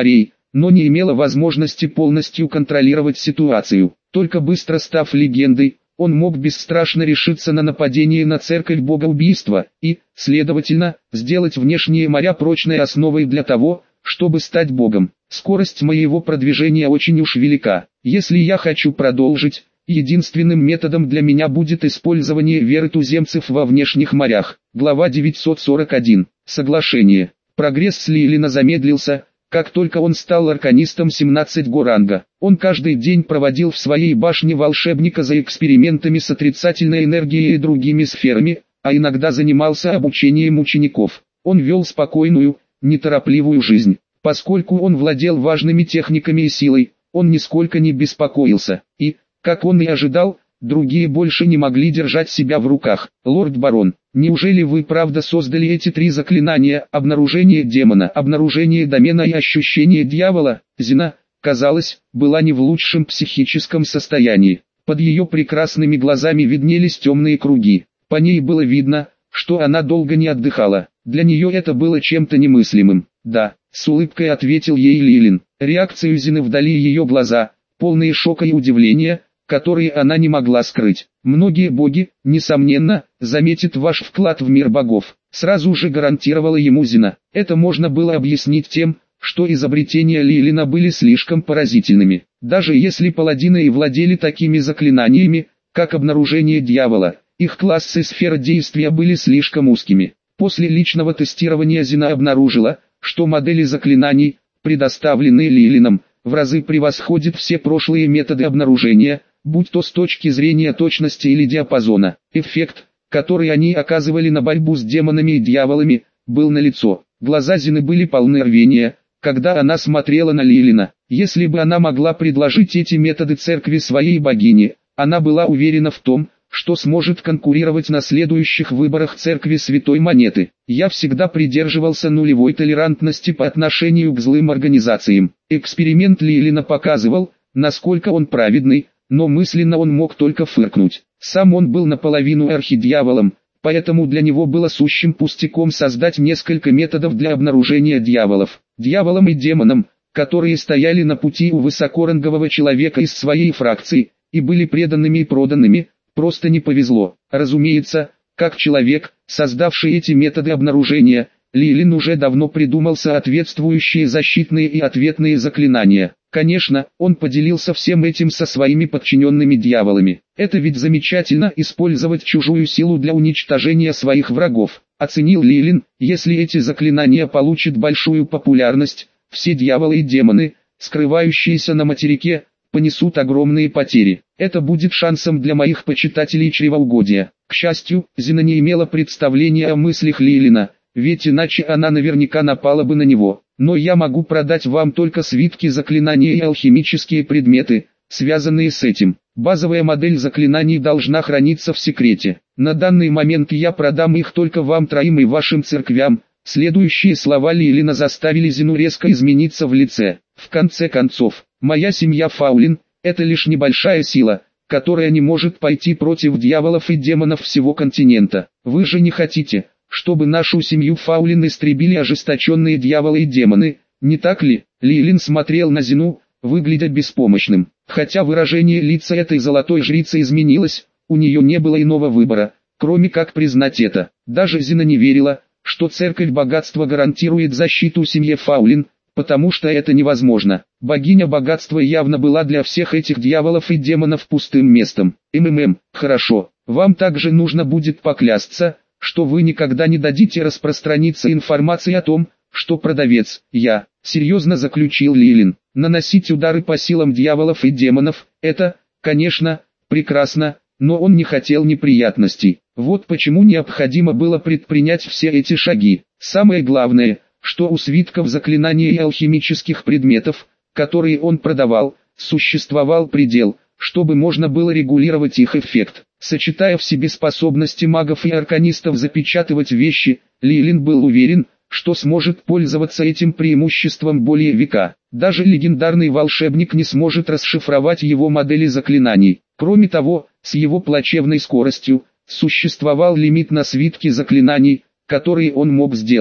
но не имела возможности полностью контролировать ситуацию. Только быстро став легендой, он мог бесстрашно решиться на нападение на церковь богоубийства и, следовательно, сделать внешние моря прочной основой для того, чтобы стать богом. Скорость моего продвижения очень уж велика. Если я хочу продолжить, единственным методом для меня будет использование веры туземцев во внешних морях. Глава девятьсот сорок один. Соглашение. Прогресс Лилина замедлился, как только он стал арканистом семнадцатого го ранга. Он каждый день проводил в своей башне волшебника за экспериментами с отрицательной энергией и другими сферами, а иногда занимался обучением учеников. Он вел спокойную, неторопливую жизнь. Поскольку он владел важными техниками и силой, он нисколько не беспокоился, и, как он и ожидал, другие больше не могли держать себя в руках. Лорд-барон, неужели вы правда создали эти три заклинания: обнаружение демона, обнаружение домена и ощущение дьявола? Зина, казалось, была не в лучшем психическом состоянии. Под ее прекрасными глазами виднелись темные круги. По ней было видно, что она долго не отдыхала. Для нее это было чем-то немыслимым. «Да», — с улыбкой ответил ей Лилин. Реакцию Зины вдали ее глаза, полные шока и удивления, которые она не могла скрыть. «Многие боги, несомненно, заметят ваш вклад в мир богов», — сразу же гарантировала ему Зина. Это можно было объяснить тем, что изобретения Лилина были слишком поразительными. Даже если паладины и владели такими заклинаниями, как обнаружение дьявола, их классы сфер действия были слишком узкими. После личного тестирования Зина обнаружила, что модели заклинаний, предоставленные Лилином, в разы превосходят все прошлые методы обнаружения, будь то с точки зрения точности или диапазона. Эффект, который они оказывали на борьбу с демонами и дьяволами, был налицо. Глаза Зины были полны рвения, когда она смотрела на Лилина. Если бы она могла предложить эти методы церкви своей богине, она была уверена в том, что сможет конкурировать на следующих выборах церкви Святой Монеты. Я всегда придерживался нулевой толерантности по отношению к злым организациям. Эксперимент Лилина показывал, насколько он праведный, но мысленно он мог только фыркнуть. Сам он был наполовину архидьяволом, поэтому для него было сущим пустяком создать несколько методов для обнаружения дьяволов. Дьяволам и демонам, которые стояли на пути у высокорангового человека из своей фракции, и были преданными и проданными, просто не повезло. Разумеется, как человек, создавший эти методы обнаружения, Лилин уже давно придумал соответствующие защитные и ответные заклинания. Конечно, он поделился всем этим со своими подчиненными дьяволами. Это ведь замечательно — использовать чужую силу для уничтожения своих врагов. Оценил Лилин, если эти заклинания получат большую популярность, все дьяволы и демоны, скрывающиеся на материке, понесут огромные потери. Это будет шансом для моих почитателей чревоугодия. К счастью, Зина не имела представления о мыслях Лилина, ведь иначе она наверняка напала бы на него. Но я могу продать вам только свитки заклинаний и алхимические предметы, связанные с этим. Базовая модель заклинаний должна храниться в секрете. На данный момент я продам их только вам троим и вашим церквям. Следующие слова Лилина заставили Зину резко измениться в лице. В конце концов, моя семья Фаулин – это лишь небольшая сила, которая не может пойти против дьяволов и демонов всего континента. Вы же не хотите, чтобы нашу семью Фаулин истребили ожесточенные дьяволы и демоны, не так ли? Лилин смотрел на Зину, выглядя беспомощным. Хотя выражение лица этой золотой жрицы изменилось, у нее не было иного выбора, кроме как признать это. Даже Зина не верила, что церковь богатства гарантирует защиту семье Фаулин, потому что это невозможно. Богиня богатства явно была для всех этих дьяволов и демонов пустым местом. МММ, хорошо, вам также нужно будет поклясться, что вы никогда не дадите распространиться информации о том, что продавец, я, серьезно заключил Лилин. Наносить удары по силам дьяволов и демонов, это, конечно, прекрасно, но он не хотел неприятностей. Вот почему необходимо было предпринять все эти шаги. Самое главное, что у свитков заклинаний и алхимических предметов, которые он продавал, существовал предел, чтобы можно было регулировать их эффект. Сочетая в себе способности магов и арканистов запечатывать вещи, Лилин был уверен, что сможет пользоваться этим преимуществом более века. Даже легендарный волшебник не сможет расшифровать его модели заклинаний. Кроме того, с его плачевной скоростью, существовал лимит на свитки заклинаний, которые он мог сделать.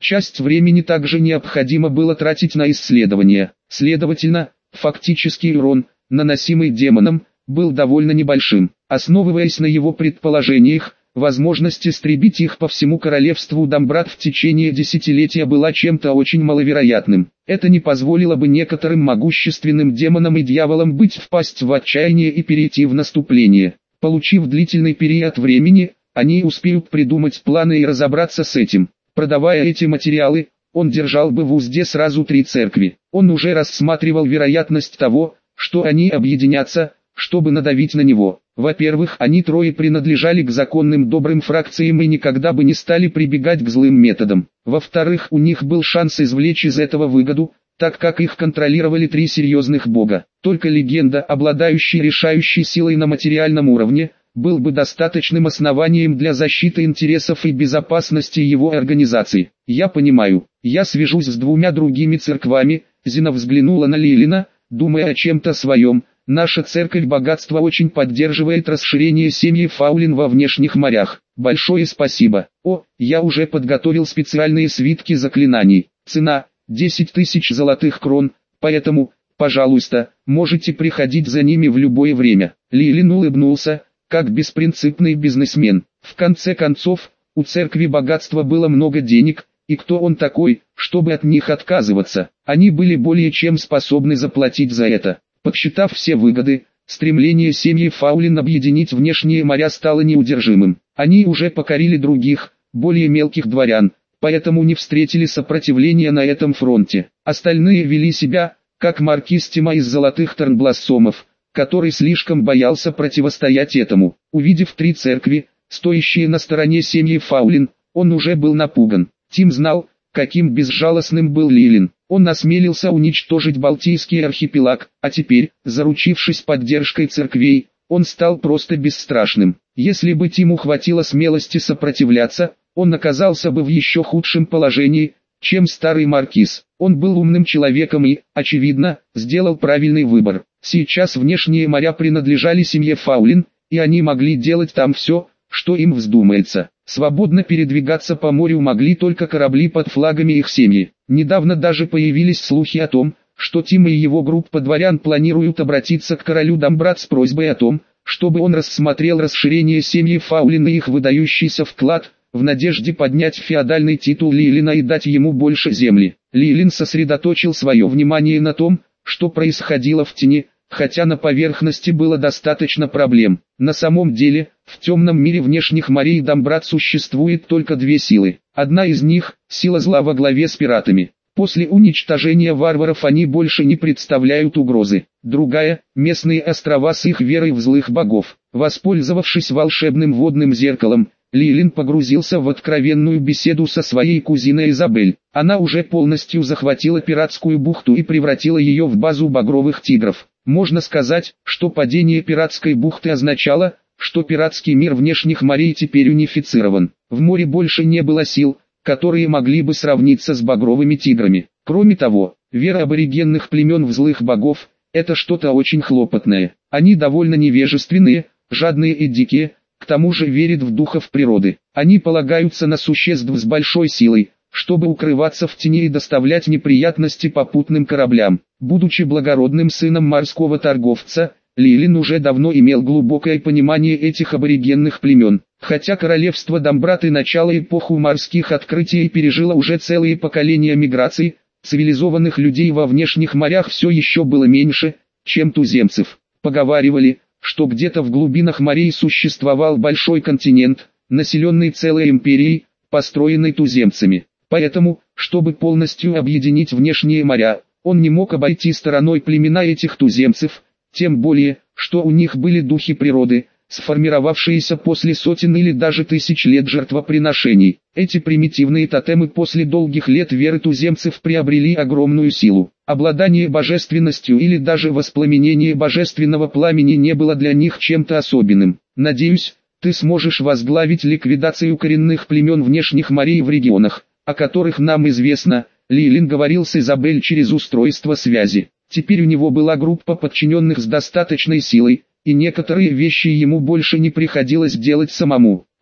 Часть времени также необходимо было тратить на исследования. Следовательно, фактический урон, наносимый демонам, был довольно небольшим. Основываясь на его предположениях, возможность истребить их по всему королевству Дамбрат в течение десятилетия была чем-то очень маловероятным. Это не позволило бы некоторым могущественным демонам и дьяволам быть впасть в отчаяние и перейти в наступление. Получив длительный период времени, они успеют придумать планы и разобраться с этим. Продавая эти материалы, он держал бы в узде сразу три церкви. Он уже рассматривал вероятность того, что они объединятся, чтобы надавить на него. Во-первых, они трое принадлежали к законным добрым фракциям и никогда бы не стали прибегать к злым методам. Во-вторых, у них был шанс извлечь из этого выгоду, так как их контролировали три серьезных бога. Только легенда, обладающая решающей силой на материальном уровне, был бы достаточным основанием для защиты интересов и безопасности его организации. Я понимаю, я свяжусь с двумя другими церквами. Зина взглянула на Лилина, думая о чем-то своем. Наша церковь богатства очень поддерживает расширение семьи Фаулин во внешних морях. Большое спасибо. О, я уже подготовил специальные свитки заклинаний. Цена десять тысяч золотых крон, поэтому, пожалуйста, можете приходить за ними в любое время. Лилин улыбнулся, как беспринципный бизнесмен. В конце концов, у церкви богатства было много денег, и кто он такой, чтобы от них отказываться? Они были более чем способны заплатить за это. Подсчитав все выгоды, стремление семьи Фаулин объединить внешние моря стало неудержимым. Они уже покорили других, более мелких дворян, поэтому не встретили сопротивления на этом фронте. Остальные вели себя, как маркиз Тима из Золотых Тарнблассомов, который слишком боялся противостоять этому. Увидев три церкви, стоящие на стороне семьи Фаулин, он уже был напуган. Тим знал, каким безжалостным был Лилин. Он осмелился уничтожить Балтийский архипелаг, а теперь, заручившись поддержкой церквей, он стал просто бесстрашным. Если бы Тиму хватило смелости сопротивляться, он оказался бы в еще худшем положении, чем старый маркиз. Он был умным человеком и, очевидно, сделал правильный выбор. Сейчас внешние моря принадлежали семье Фаулин, и они могли делать там все, что им вздумается. Свободно передвигаться по морю могли только корабли под флагами их семьи. Недавно даже появились слухи о том, что Тим и его группа дворян планируют обратиться к королю Дамбрат с просьбой о том, чтобы он рассмотрел расширение семьи Фаулин и их выдающийся вклад, в надежде поднять феодальный титул Лилина и дать ему больше земли. Лилин сосредоточил свое внимание на том, что происходило в тени, хотя на поверхности было достаточно проблем. На самом деле, в темном мире внешних морей Дамбрат существует только две силы. Одна из них – сила зла во главе с пиратами. После уничтожения варваров они больше не представляют угрозы. Другая – местные острова с их верой в злых богов. Воспользовавшись волшебным водным зеркалом, Лилин погрузился в откровенную беседу со своей кузиной Изабель. Она уже полностью захватила пиратскую бухту и превратила ее в базу багровых тигров. Можно сказать, что падение пиратской бухты означало, что пиратский мир внешних морей теперь унифицирован. В море больше не было сил, которые могли бы сравниться с багровыми тиграми. Кроме того, вера аборигенных племен в злых богов – это что-то очень хлопотное. Они довольно невежественные, жадные и дикие, к тому же верят в духов природы. Они полагаются на существ с большой силой, чтобы укрываться в тени и доставлять неприятности попутным кораблям. Будучи благородным сыном морского торговца, Лилин уже давно имел глубокое понимание этих аборигенных племен. Хотя королевство Дамбрат и начало эпоху морских открытий пережило уже целые поколения миграций, цивилизованных людей во внешних морях все еще было меньше, чем туземцев. Поговаривали, что где-то в глубинах морей существовал большой континент, населенный целой империей, построенной туземцами. Поэтому, чтобы полностью объединить внешние моря, он не мог обойти стороной племена этих туземцев, тем более, что у них были духи природы, сформировавшиеся после сотен или даже тысяч лет жертвоприношений. Эти примитивные тотемы после долгих лет веры туземцев приобрели огромную силу. Обладание божественностью или даже воспламенение божественного пламени не было для них чем-то особенным. Надеюсь, ты сможешь возглавить ликвидацию коренных племен внешних морей в регионах, о которых нам известно. Лилин говорил с Изабель через устройство связи. Теперь у него была группа подчиненных с достаточной силой, и некоторые вещи ему больше не приходилось делать самому.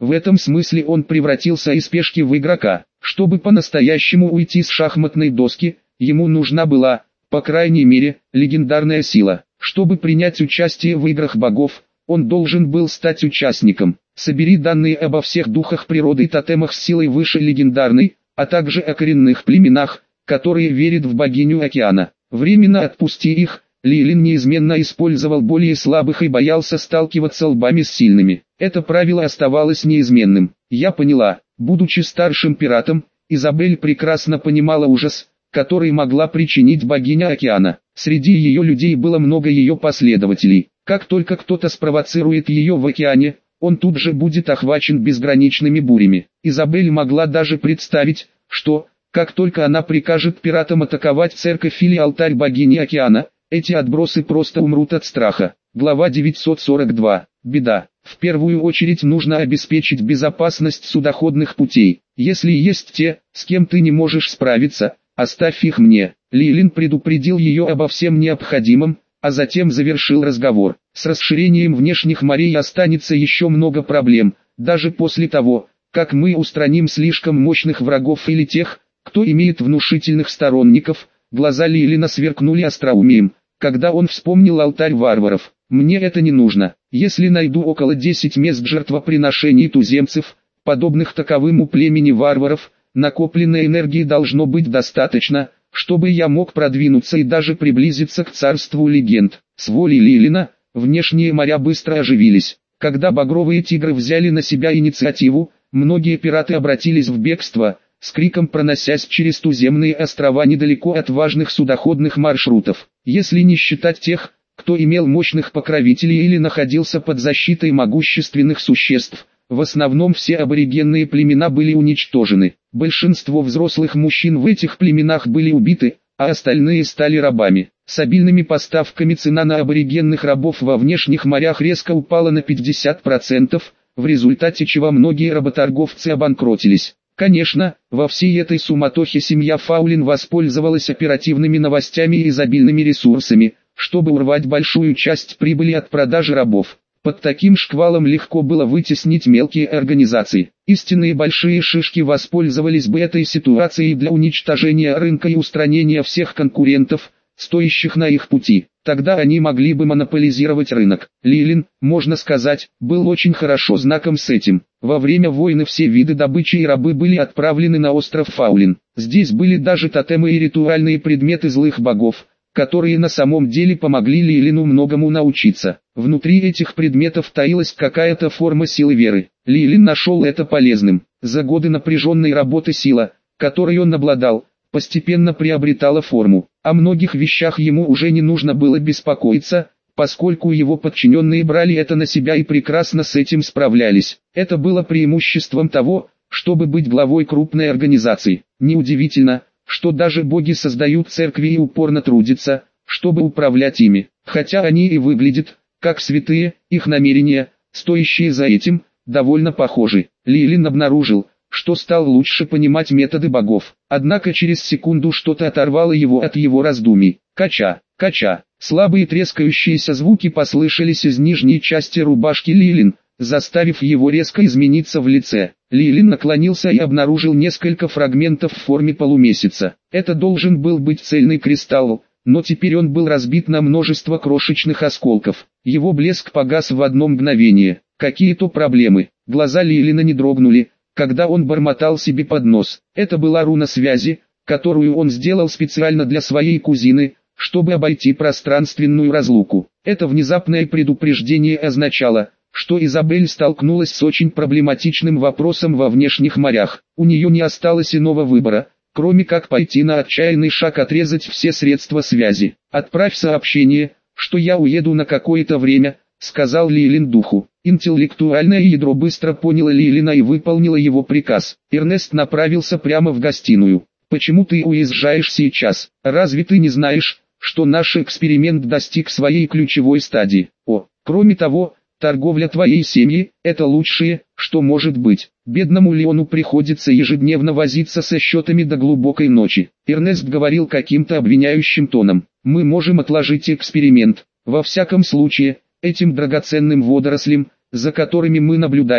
В этом смысле он превратился из пешки в игрока. Чтобы по-настоящему уйти с шахматной доски, ему нужна была, по крайней мере, легендарная сила. Чтобы принять участие в играх богов, он должен был стать участником. Собери данные обо всех духах природы и тотемах с силой выше легендарной, а также о коренных племенах, которые верят в богиню океана. Временно отпусти их. Лилин неизменно использовал более слабых и боялся сталкиваться лбами с сильными. Это правило оставалось неизменным. Я поняла, будучи старшим пиратом, Изабель прекрасно понимала ужас, который могла причинить богиня океана. Среди ее людей было много ее последователей. Как только кто-то спровоцирует ее в океане, он тут же будет охвачен безграничными бурями. Изабель могла даже представить, что, как только она прикажет пиратам атаковать церковь или алтарь богини океана, эти отбросы просто умрут от страха. Глава девятьсот сорок два. Беда. В первую очередь нужно обеспечить безопасность судоходных путей. Если есть те, с кем ты не можешь справиться, оставь их мне. Лилин предупредил ее обо всем необходимом, а затем завершил разговор. С расширением внешних морей останется еще много проблем, даже после того, как мы устраним слишком мощных врагов или тех, кто имеет внушительных сторонников. Глаза Лилина сверкнули остроумием, когда он вспомнил алтарь варваров. Мне это не нужно. Если найду около десяти мест жертвоприношений туземцев, подобных таковым у племени варваров, накопленной энергии должно быть достаточно, чтобы я мог продвинуться и даже приблизиться к царству легенд. С волей Лилина, внешние моря быстро оживились. Когда багровые тигры взяли на себя инициативу, многие пираты обратились в бегство, с криком проносясь через туземные острова недалеко от важных судоходных маршрутов. Если не считать тех, кто имел мощных покровителей или находился под защитой могущественных существ, в основном все аборигенные племена были уничтожены. Большинство взрослых мужчин в этих племенах были убиты, а остальные стали рабами. С обильными поставками цена на аборигенных рабов во внешних морях резко упала на пятьдесят процентов, в результате чего многие работорговцы обанкротились. Конечно, во всей этой суматохе семья Фаулин воспользовалась оперативными новостями и изобильными ресурсами, чтобы урвать большую часть прибыли от продажи рабов. Под таким шквалом легко было вытеснить мелкие организации. Истинные большие шишки воспользовались бы этой ситуацией для уничтожения рынка и устранения всех конкурентов, стоящих на их пути. Тогда они могли бы монополизировать рынок. Лилин, можно сказать, был очень хорошо знаком с этим. Во время войны все виды добычи и рабы были отправлены на остров Фаулин. Здесь были даже тотемы и ритуальные предметы злых богов, которые на самом деле помогли Лилину многому научиться. Внутри этих предметов таилась какая-то форма силы веры. Лилин нашел это полезным. За годы напряженной работы сила, которой он обладал, постепенно приобретала форму. О многих вещах ему уже не нужно было беспокоиться, поскольку его подчиненные брали это на себя и прекрасно с этим справлялись. Это было преимуществом того, чтобы быть главой крупной организации. Неудивительно, что даже боги создают церкви и упорно трудятся, чтобы управлять ими. Хотя они и выглядят, как святые, их намерения, стоящие за этим, довольно похожи. Лилин обнаружил, что стал лучше понимать методы богов. Однако через секунду что-то оторвало его от его раздумий. Кача, кача. Слабые трескающиеся звуки послышались из нижней части рубашки Лилин, заставив его резко измениться в лице. Лилин наклонился и обнаружил несколько фрагментов в форме полумесяца. Это должен был быть цельный кристалл, но теперь он был разбит на множество крошечных осколков. Его блеск погас в одно мгновение. Какие-то проблемы. Глаза Лилина не дрогнули, когда он бормотал себе под нос. Это была руна связи, которую он сделал специально для своей кузины, чтобы обойти пространственную разлуку. Это внезапное предупреждение означало, что Изабель столкнулась с очень проблематичным вопросом во внешних морях. У нее не осталось иного выбора, кроме как пойти на отчаянный шаг отрезать все средства связи. «Отправь сообщение, что я уеду на какое-то время», — сказал Лилин духу. Интеллектуальное ядро быстро поняло Лилина и выполнило его приказ. Эрнест направился прямо в гостиную. «Почему ты уезжаешь сейчас? Разве ты не знаешь, что наш эксперимент достиг своей ключевой стадии? О, кроме того, торговля твоей семьи – это лучшее, что может быть. Бедному Леону приходится ежедневно возиться со счетами до глубокой ночи». Эрнест говорил каким-то обвиняющим тоном. «Мы можем отложить эксперимент. Во всяком случае, этим драгоценным водорослям, за которыми мы наблюдаем,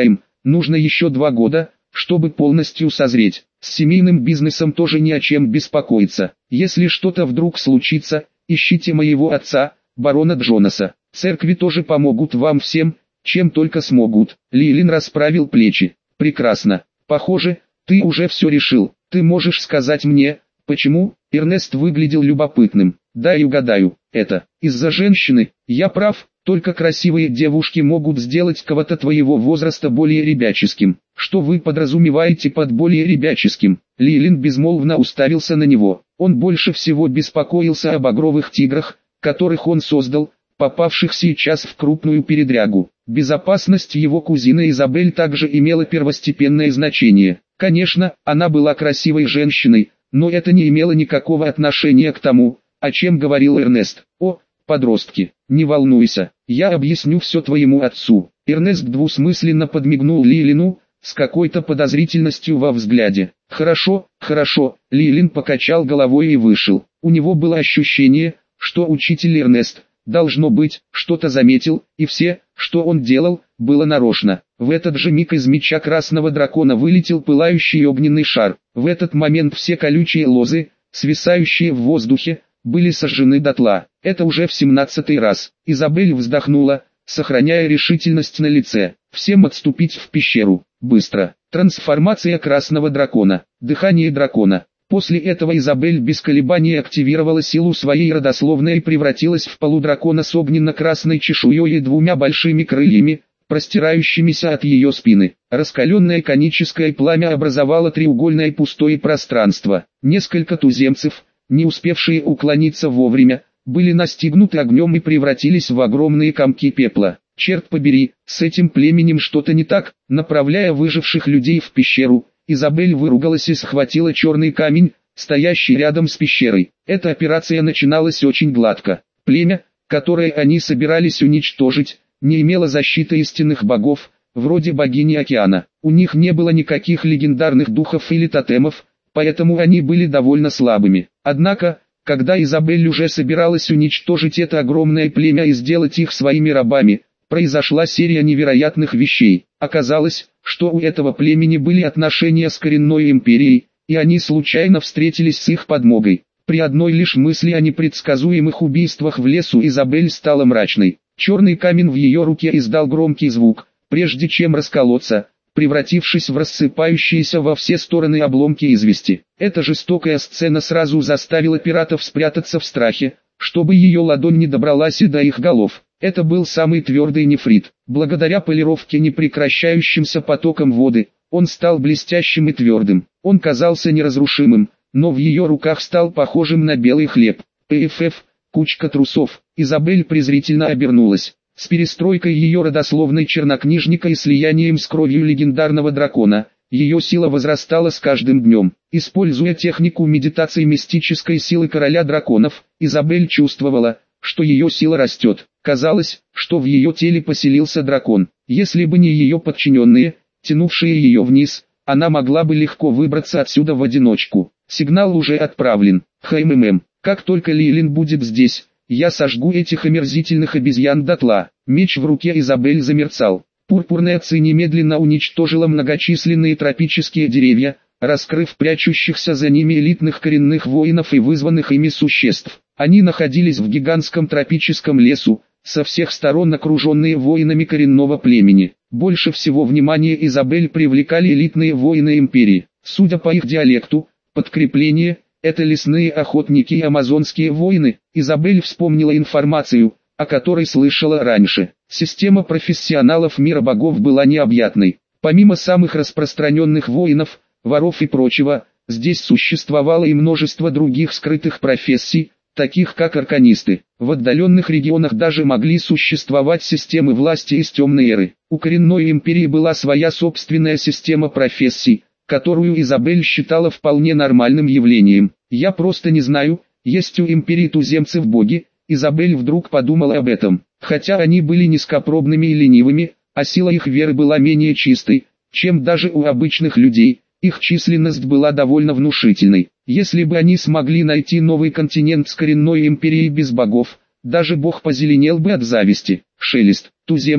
нужно еще два года, чтобы полностью созреть. С семейным бизнесом тоже ни о чем беспокоиться. Если что-то вдруг случится, ищите моего отца, барона Джонаса. Церкви тоже помогут вам всем, чем только смогут. Лилин расправил плечи. Прекрасно. Похоже, ты уже все решил. Ты можешь сказать мне, почему? Эрнест выглядел любопытным. Дай угадаю, это из-за женщины. Я прав, только красивые девушки могут сделать кого-то твоего возраста более ребяческим. Что вы подразумеваете под более ребяческим? Лилин безмолвно уставился на него. Он больше всего беспокоился об багровых тиграх, которых он создал, попавших сейчас в крупную передрягу. Безопасность его кузины Изабель также имела первостепенное значение. Конечно, она была красивой женщиной, но это не имело никакого отношения к тому, о чем говорил Эрнест. О, подростки, не волнуйся, я объясню все твоему отцу. Эрнест двусмысленно подмигнул Лилину, с какой-то подозрительностью во взгляде. Хорошо, хорошо, Лилин покачал головой и вышел. У него было ощущение, что учитель Эрнест, должно быть, что-то заметил, и все, что он делал, было нарочно. В этот же миг из меча красного дракона вылетел пылающий огненный шар. В этот момент все колючие лозы, свисающие в воздухе, были сожжены дотла. Это уже в семнадцатый раз. Изабель вздохнула, сохраняя решительность на лице. Всем отступить в пещеру. Быстро. Трансформация красного дракона. Дыхание дракона. После этого Изабель без колебаний активировала силу своей родословной и превратилась в полудракона с огненно-красной чешуей и двумя большими крыльями, простирающимися от ее спины. Раскаленное коническое пламя образовало треугольное пустое пространство. Несколько туземцев, не успевшие уклониться вовремя, были настигнуты огнем и превратились в огромные комки пепла. Черт побери, с этим племенем что-то не так. Направляя выживших людей в пещеру, Изабель выругалась и схватила черный камень, стоящий рядом с пещерой. Эта операция начиналась очень гладко. Племя, которое они собирались уничтожить, не имело защиты истинных богов, вроде богини океана. У них не было никаких легендарных духов или тотемов, поэтому они были довольно слабыми. Однако, когда Изабель уже собиралась уничтожить это огромное племя и сделать их своими рабами, произошла серия невероятных вещей. Оказалось, что у этого племени были отношения с коренной империей, и они случайно встретились с их подмогой. При одной лишь мысли о непредсказуемых убийствах в лесу Изабель стала мрачной. Черный камень в ее руке издал громкий звук, прежде чем расколоться, превратившись в рассыпающиеся во все стороны обломки извести. Эта жестокая сцена сразу заставила пиратов спрятаться в страхе, чтобы ее ладонь не добралась и до их голов. Это был самый твердый нефрит. Благодаря полировке непрекращающимся потоком воды, он стал блестящим и твердым. Он казался неразрушимым, но в ее руках стал похожим на белый хлеб. ПФФ, кучка трусов. Изабель презрительно обернулась. С перестройкой ее родословной чернокнижника и слиянием с кровью легендарного дракона, ее сила возрастала с каждым днем. Используя технику медитации мистической силы короля драконов, Изабель чувствовала, что ее сила растет. Казалось, что в ее теле поселился дракон. Если бы не ее подчиненные, тянувшие ее вниз, она могла бы легко выбраться отсюда в одиночку. Сигнал уже отправлен. ХММ. Как только Лилин будет здесь, я сожгу этих омерзительных обезьян дотла. Меч в руке Изабель замерцал. Пурпурная ци немедленно уничтожила многочисленные тропические деревья, раскрыв прячущихся за ними элитных коренных воинов и вызванных ими существ. Они находились в гигантском тропическом лесу, со всех сторон окруженные воинами коренного племени. Больше всего внимания Изабель привлекали элитные воины империи. Судя по их диалекту, подкрепление – это лесные охотники и амазонские воины. Изабель вспомнила информацию, о которой слышала раньше. Система профессионалов мира богов была необъятной. Помимо самых распространенных воинов, воров и прочего, здесь существовало и множество других скрытых профессий, таких как арканисты. В отдаленных регионах даже могли существовать системы власти из темной эры. У коренной империи была своя собственная система профессий, которую Изабель считала вполне нормальным явлением. Я просто не знаю, есть у империи туземцев боги. Изабель вдруг подумала об этом. Хотя они были низкопробными и ленивыми, а сила их веры была менее чистой, чем даже у обычных людей, их численность была довольно внушительной. Если бы они смогли найти новый континент с коренной империей без богов, даже бог позеленел бы от зависти. Шелест. Туземцы,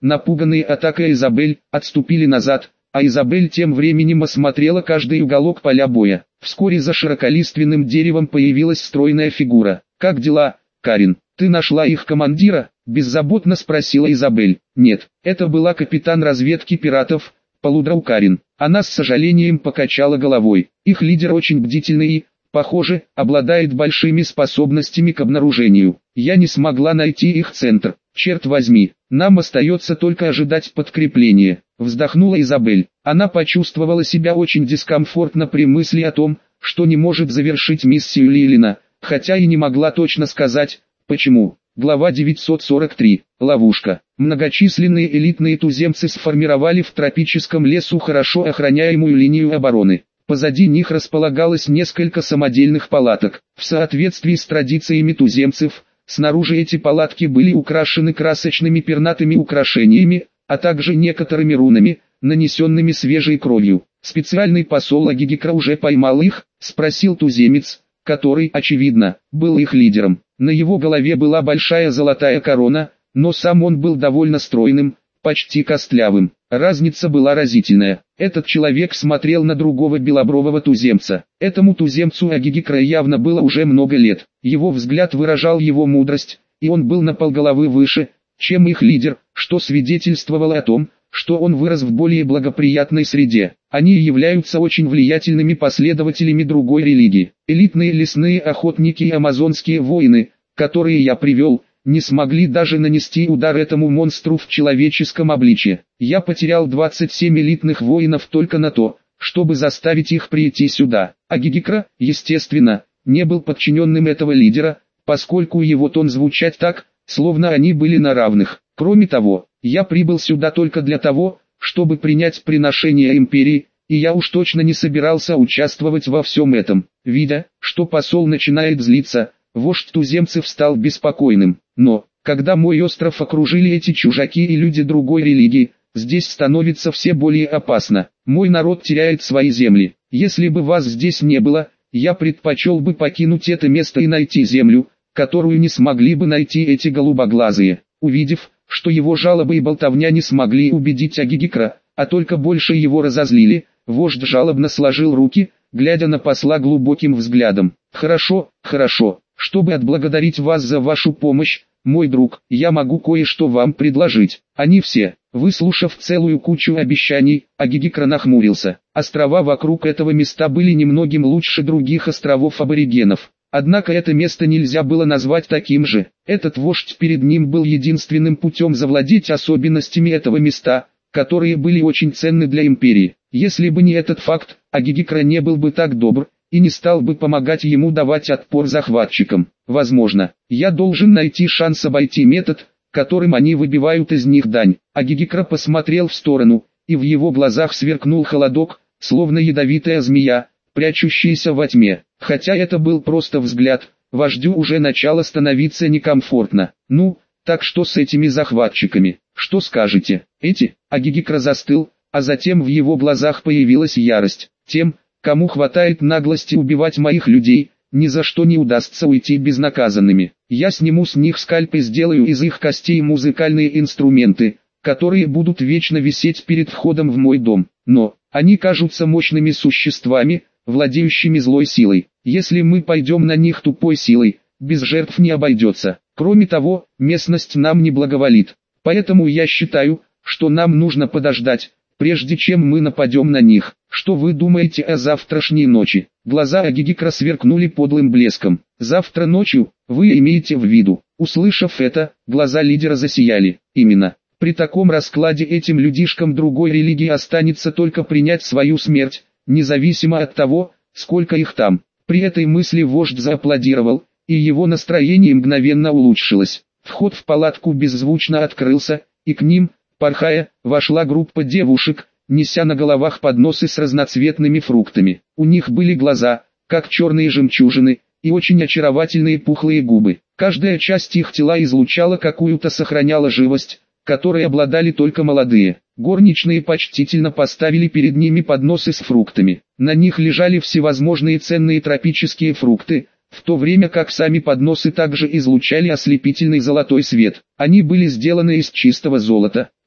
напуганные атакой Изабель, отступили назад, а Изабель тем временем осмотрела каждый уголок поля боя. Вскоре за широколиственным деревом появилась стройная фигура. «Как дела, Карин? Ты нашла их командира?» – беззаботно спросила Изабель. «Нет, это была капитан разведки пиратов, Полудрау Карин». Она с сожалением покачала головой. «Их лидер очень бдительный и, похоже, обладает большими способностями к обнаружению. Я не смогла найти их центр. Черт возьми, нам остается только ожидать подкрепления», — вздохнула Изабель. Она почувствовала себя очень дискомфортно при мысли о том, что не может завершить миссию Лилина, хотя и не могла точно сказать, почему. Глава девятьсот сорок три. Ловушка. Многочисленные элитные туземцы сформировали в тропическом лесу хорошо охраняемую линию обороны. Позади них располагалось несколько самодельных палаток. В соответствии с традициями туземцев, снаружи эти палатки были украшены красочными пернатыми украшениями, а также некоторыми рунами, нанесенными свежей кровью. «Специальный посол Агигикра уже поймал их?» – спросил туземец, который, очевидно, был их лидером. На его голове была большая золотая корона, но сам он был довольно стройным, почти костлявым. Разница была разительная. Этот человек смотрел на другого белобрового туземца. Этому туземцу Агигикра явно было уже много лет. Его взгляд выражал его мудрость, и он был на полголовы выше, чем их лидер, что свидетельствовало о том, что он вырос в более благоприятной среде. Они являются очень влиятельными последователями другой религии. Элитные лесные охотники и амазонские воины, которые я привел, не смогли даже нанести удар этому монстру в человеческом обличье. Я потерял двадцать семь элитных воинов только на то, чтобы заставить их прийти сюда. Агигикра, естественно, не был подчиненным этого лидера, поскольку его тон звучать так, словно они были на равных. Кроме того, я прибыл сюда только для того, чтобы принять приношение империи, и я уж точно не собирался участвовать во всем этом. Видя, что посол начинает злиться, вождь туземцев стал беспокойным. Но, когда мой остров окружили эти чужаки и люди другой религии, здесь становится все более опасно. Мой народ теряет свои земли. Если бы вас здесь не было, я предпочел бы покинуть это место и найти землю, которую не смогли бы найти эти голубоглазые. Увидев, что его жалобы и болтовня не смогли убедить Агигикра, а только больше его разозлили, вождь жалобно сложил руки, глядя на посла глубоким взглядом. «Хорошо, хорошо. Чтобы отблагодарить вас за вашу помощь, мой друг, я могу кое-что вам предложить». Они все, выслушав целую кучу обещаний, Агигикра нахмурился. Острова вокруг этого места были немногим лучше других островов аборигенов. Однако это место нельзя было назвать таким же. Этот вождь перед ним был единственным путем завладеть особенностями этого места, которые были очень ценны для империи. Если бы не этот факт, Агигикра не был бы так добр, и не стал бы помогать ему давать отпор захватчикам. Возможно, я должен найти шанс обойти метод, которым они выбивают из них дань. Агигикра посмотрел в сторону, и в его глазах сверкнул холодок, словно ядовитая змея, прячущаяся во тьме. Хотя это был просто взгляд, вождю уже начало становиться некомфортно. «Ну, так что с этими захватчиками? Что скажете?» Эти, Агигикра застыл, а затем в его глазах появилась ярость. «Тем, кому хватает наглости убивать моих людей, ни за что не удастся уйти безнаказанными. Я сниму с них скальпы и сделаю из их костей музыкальные инструменты, которые будут вечно висеть перед входом в мой дом. Но, они кажутся мощными существами, владеющими злой силой. Если мы пойдем на них тупой силой, без жертв не обойдется. Кроме того, местность нам не благоволит. Поэтому я считаю, что нам нужно подождать, прежде чем мы нападем на них. Что вы думаете о завтрашней ночи?» Глаза Агигикра сверкнули подлым блеском. «Завтра ночью, вы имеете в виду?» Услышав это, глаза лидера засияли. «Именно. При таком раскладе этим людишкам другой религии останется только принять свою смерть, независимо от того, сколько их там». При этой мысли вождь зааплодировал, и его настроение мгновенно улучшилось. Вход в палатку беззвучно открылся, и к ним, порхая, вошла группа девушек, неся на головах подносы с разноцветными фруктами. У них были глаза, как черные жемчужины, и очень очаровательные пухлые губы. Каждая часть их тела излучала какую-то сохраняла живость, которой обладали только молодые. Горничные почтительно поставили перед ними подносы с фруктами. На них лежали всевозможные ценные тропические фрукты, в то время как сами подносы также излучали ослепительный золотой свет. Они были сделаны из чистого золота.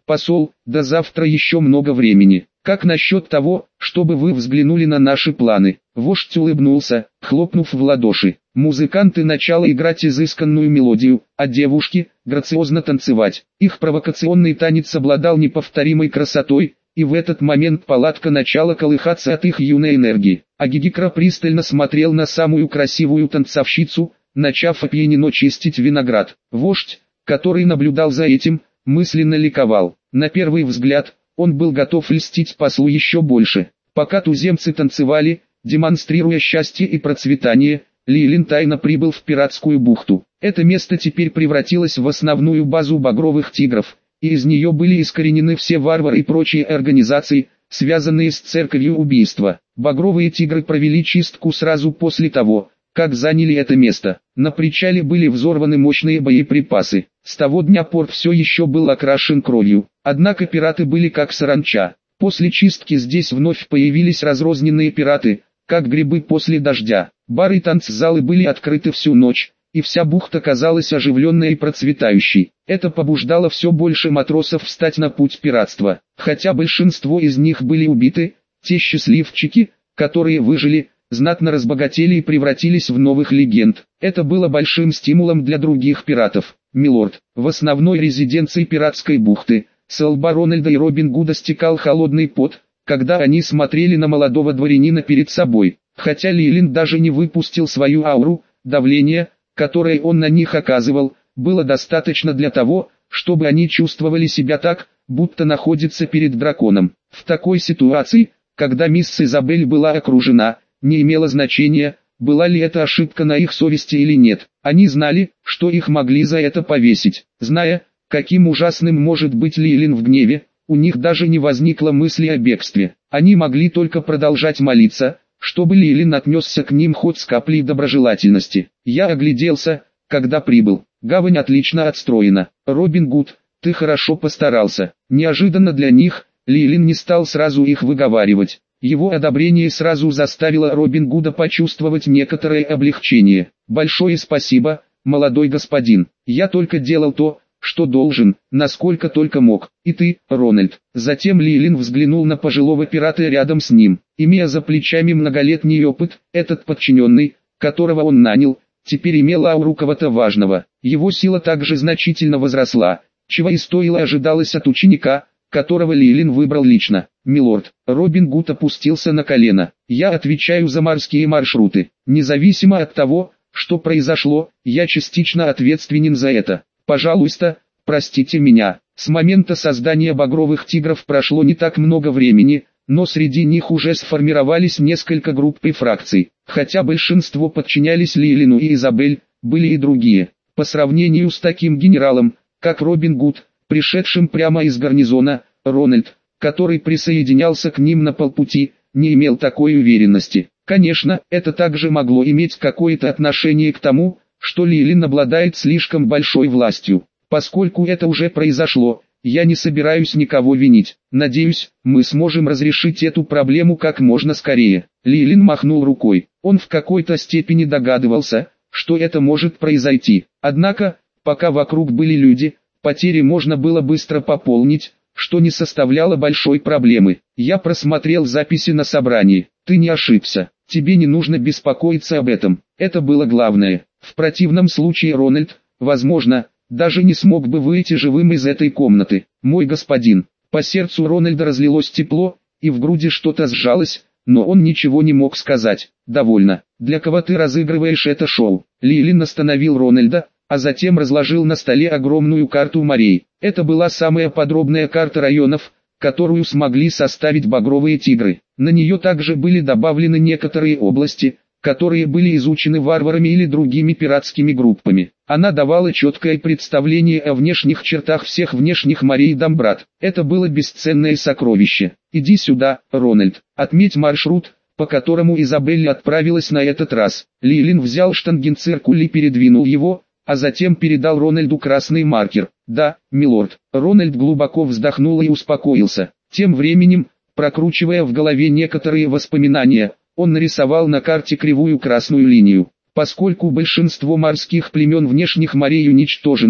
посол, до завтра еще много времени. Как насчет того, чтобы вы взглянули на наши планы?» Вождь улыбнулся, хлопнув в ладоши. Музыканты начали играть изысканную мелодию, а девушки – грациозно танцевать. Их провокационный танец обладал неповторимой красотой, и в этот момент палатка начала колыхаться от их юной энергии. А Гигикра пристально смотрел на самую красивую танцовщицу, начав опьяненно чистить виноград. Вождь, который наблюдал за этим, мысленно ликовал. На первый взгляд, он был готов льстить послу еще больше. Пока туземцы танцевали, демонстрируя счастье и процветание, Лилин тайно прибыл в пиратскую бухту. Это место теперь превратилось в основную базу багровых тигров, и из нее были искоренены все варвары и прочие организации, связанные с церковью убийства. Багровые тигры провели чистку сразу после того, как заняли это место. На причале были взорваны мощные боеприпасы. С того дня порт все еще был окрашен кровью. Однако пираты были как саранча. После чистки здесь вновь появились разрозненные пираты, как грибы после дождя. Бары и танцзалы были открыты всю ночь, и вся бухта казалась оживленной и процветающей. Это побуждало все больше матросов встать на путь пиратства. Хотя большинство из них были убиты, те счастливчики, которые выжили, знатно разбогатели и превратились в новых легенд. Это было большим стимулом для других пиратов. «Милорд», в основной резиденции пиратской бухты, с лба Рональда и Робин Гуда стекал холодный пот, когда они смотрели на молодого дворянина перед собой. Хотя Лилин даже не выпустил свою ауру, давление, которое он на них оказывал, было достаточно для того, чтобы они чувствовали себя так, будто находятся перед драконом. В такой ситуации, когда мисс Изабель была окружена, не имело значения, была ли это ошибка на их совести или нет. Они знали, что их могли за это повесить. Зная, каким ужасным может быть Лилин в гневе, у них даже не возникло мысли о бегстве. Они могли только продолжать молиться, чтобы Лилин отнесся к ним хоть с каплей доброжелательности. Я огляделся, когда прибыл. Гавань отлично отстроена. Робин Гуд, ты хорошо постарался. Неожиданно для них, Лилин не стал сразу их выговаривать. Его одобрение сразу заставило Робин Гуда почувствовать некоторое облегчение. «Большое спасибо, молодой господин. Я только делал то, что должен, насколько только мог. И ты, Рональд». Затем Лилин взглянул на пожилого пирата рядом с ним. Имея за плечами многолетний опыт, этот подчиненный, которого он нанял, теперь имел ауру кого-то важного. Его сила также значительно возросла, чего и стоило ожидалось от ученика, которого Лилин выбрал лично. «Милорд», Робин Гуд опустился на колено. «Я отвечаю за морские маршруты. Независимо от того, что произошло, я частично ответственен за это. Пожалуйста, простите меня». С момента создания багровых тигров прошло не так много времени, но среди них уже сформировались несколько групп и фракций. Хотя большинство подчинялись Лилину и Изабель, были и другие. По сравнению с таким генералом, как Робин Гуд, пришедшим прямо из гарнизона, Рональд, который присоединялся к ним на полпути, не имел такой уверенности. Конечно, это также могло иметь какое-то отношение к тому, что Лилин обладает слишком большой властью. Поскольку это уже произошло, я не собираюсь никого винить. Надеюсь, мы сможем разрешить эту проблему как можно скорее. Лилин махнул рукой. Он в какой-то степени догадывался, что это может произойти. Однако, пока вокруг были люди, потери можно было быстро пополнить, что не составляло большой проблемы. Я просмотрел записи на собрании. Ты не ошибся. Тебе не нужно беспокоиться об этом. Это было главное. В противном случае Рональд, возможно, даже не смог бы выйти живым из этой комнаты. Мой господин. По сердцу Рональда разлилось тепло, и в груди что-то сжалось, но он ничего не мог сказать. Довольно. Для кого ты разыгрываешь это шоу? Лилин остановил Рональда, а затем разложил на столе огромную карту морей. Это была самая подробная карта районов, которую смогли составить багровые тигры. На нее также были добавлены некоторые области, которые были изучены варварами или другими пиратскими группами. Она давала четкое представление о внешних чертах всех внешних морей Дамбрат. Это было бесценное сокровище. Иди сюда, Рональд. Отметь маршрут, по которому Изабель отправилась на этот раз. Лилин взял штангенциркуль и передвинул его, а затем передал Рональду красный маркер. «Да, милорд». Рональд глубоко вздохнул и успокоился. Тем временем, прокручивая в голове некоторые воспоминания, он нарисовал на карте кривую красную линию. Поскольку большинство морских племен внешних морей уничтожены,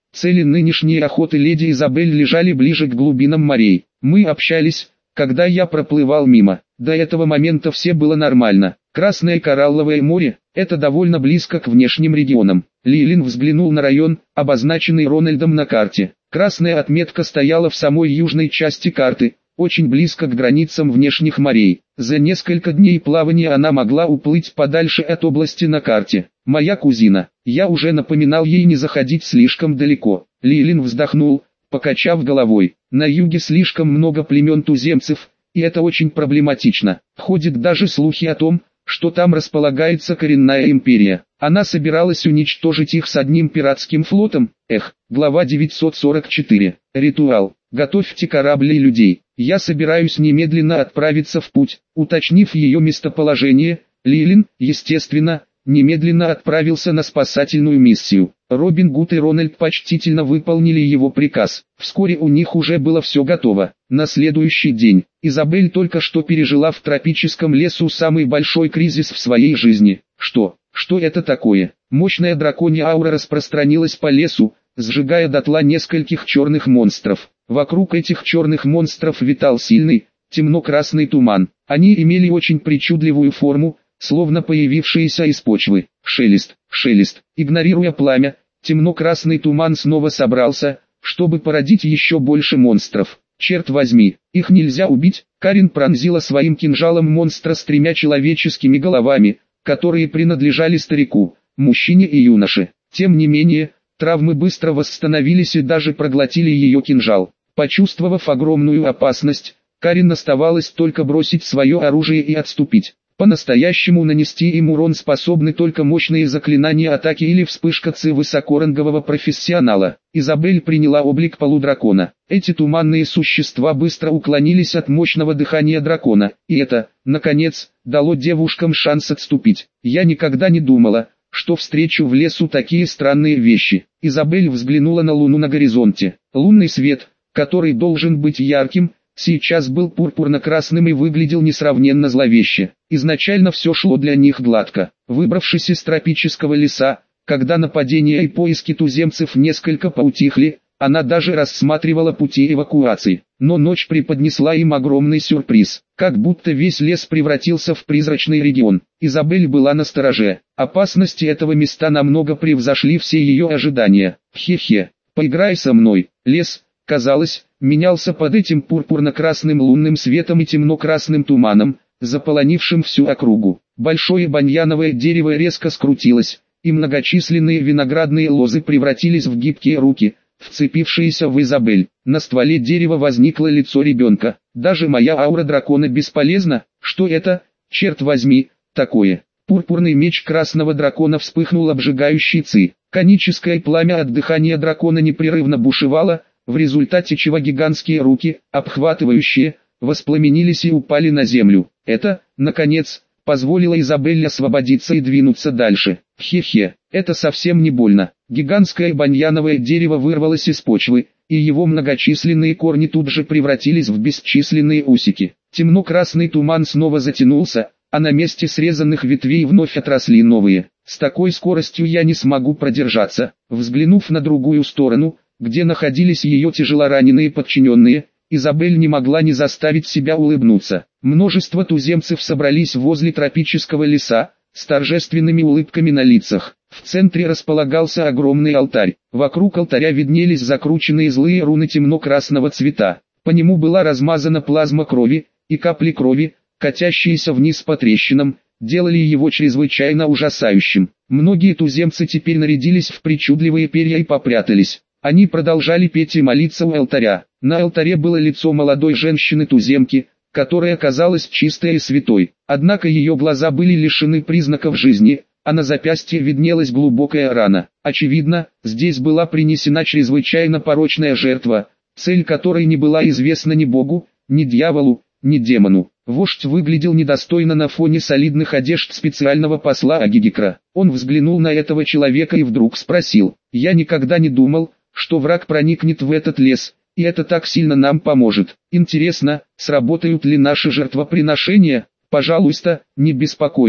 Цели нынешней охоты леди Изабель лежали ближе к глубинам морей. Мы общались, когда я проплывал мимо. До этого момента все было нормально. Красное коралловое море – это довольно близко к внешним регионам. Лилин взглянул на район, обозначенный Рональдом на карте. Красная отметка стояла в самой южной части карты, очень близко к границам внешних морей. За несколько дней плавания она могла уплыть подальше от области на карте. Моя кузина. Я уже напоминал ей не заходить слишком далеко. Лилин вздохнул, покачав головой. На юге слишком много племен туземцев, и это очень проблематично. Ходят даже слухи о том, что там располагается коренная империя. Она собиралась уничтожить их с одним пиратским флотом. Эх, глава девятьсот сорок четыре. Ритуал. Готовьте корабли и людей. Я собираюсь немедленно отправиться в путь. Уточнив ее местоположение, Лилин, естественно, немедленно отправился на спасательную миссию. Робин Гуд и Рональд почтительно выполнили его приказ. Вскоре у них уже было все готово. На следующий день, Изабель только что пережила в тропическом лесу самый большой кризис в своей жизни. Что? Что это такое? Мощная драконья аура распространилась по лесу, сжигая дотла нескольких черных монстров. Вокруг этих черных монстров витал сильный, темно-красный туман. Они имели очень причудливую форму, словно появившиеся из почвы. Шелест, шелест. Игнорируя пламя, темно-красный туман снова собрался, чтобы породить еще больше монстров. Черт возьми, их нельзя убить. Карин пронзила своим кинжалом монстра с тремя человеческими головами, которые принадлежали старику, мужчине и юноше. Тем не менее, травмы быстро восстановились и даже проглотили ее кинжал. Почувствовав огромную опасность, Карин оставалось только бросить свое оружие и отступить. По-настоящему нанести им урон способны только мощные заклинания атаки или вспышка ци высокорангового профессионала. Изабель приняла облик полудракона. Эти туманные существа быстро уклонились от мощного дыхания дракона, и это, наконец, дало девушкам шанс отступить. Я никогда не думала, что встречу в лесу такие странные вещи. Изабель взглянула на луну на горизонте. Лунный свет, который должен быть ярким, сейчас был пурпурно-красным и выглядел несравненно зловеще. Изначально все шло для них гладко. Выбравшись из тропического леса, когда нападения и поиски туземцев несколько поутихли, она даже рассматривала пути эвакуации. Но ночь преподнесла им огромный сюрприз. Как будто весь лес превратился в призрачный регион. Изабель была настороже. Опасности этого места намного превзошли все ее ожидания. Хе-хе, поиграй со мной. Лес, казалось, менялся под этим пурпурно-красным лунным светом и темно-красным туманом, заполонившим всю округу. Большое баньяновое дерево резко скрутилось, и многочисленные виноградные лозы превратились в гибкие руки, вцепившиеся в Изабель. На стволе дерева возникло лицо ребенка. Даже моя аура дракона бесполезна. Что это, черт возьми, такое? Пурпурный меч красного дракона вспыхнул обжигающей ци. Коническое пламя от дыхания дракона непрерывно бушевало, в результате чего гигантские руки, обхватывающие, воспламенились и упали на землю. Это, наконец, позволило Изабелле освободиться и двинуться дальше. Хе-хе, это совсем не больно. Гигантское баньяновое дерево вырвалось из почвы, и его многочисленные корни тут же превратились в бесчисленные усики. Темно-красный туман снова затянулся, а на месте срезанных ветвей вновь отросли новые. С такой скоростью я не смогу продержаться. Взглянув на другую сторону, где находились ее тяжелораненые подчиненные, Изабель не могла не заставить себя улыбнуться. Множество туземцев собрались возле тропического леса, с торжественными улыбками на лицах. В центре располагался огромный алтарь. Вокруг алтаря виднелись закрученные злые руны темно-красного цвета. По нему была размазана плазма крови, и капли крови, катящиеся вниз по трещинам, делали его чрезвычайно ужасающим. Многие туземцы теперь нарядились в причудливые перья и попрятались. Они продолжали петь и молиться у алтаря. На алтаре было лицо молодой женщины-туземки, которая казалась чистой и святой. Однако ее глаза были лишены признаков жизни, а на запястье виднелась глубокая рана. Очевидно, здесь была принесена чрезвычайно порочная жертва, цель которой не была известна ни богу, ни дьяволу, ни демону. Вождь выглядел недостойно на фоне солидных одежд специального посла Агигикра. Он взглянул на этого человека и вдруг спросил: «Я никогда не думал, что враг проникнет в этот лес, и это так сильно нам поможет. Интересно, сработают ли наши жертвоприношения? Пожалуйста, не беспокойтесь,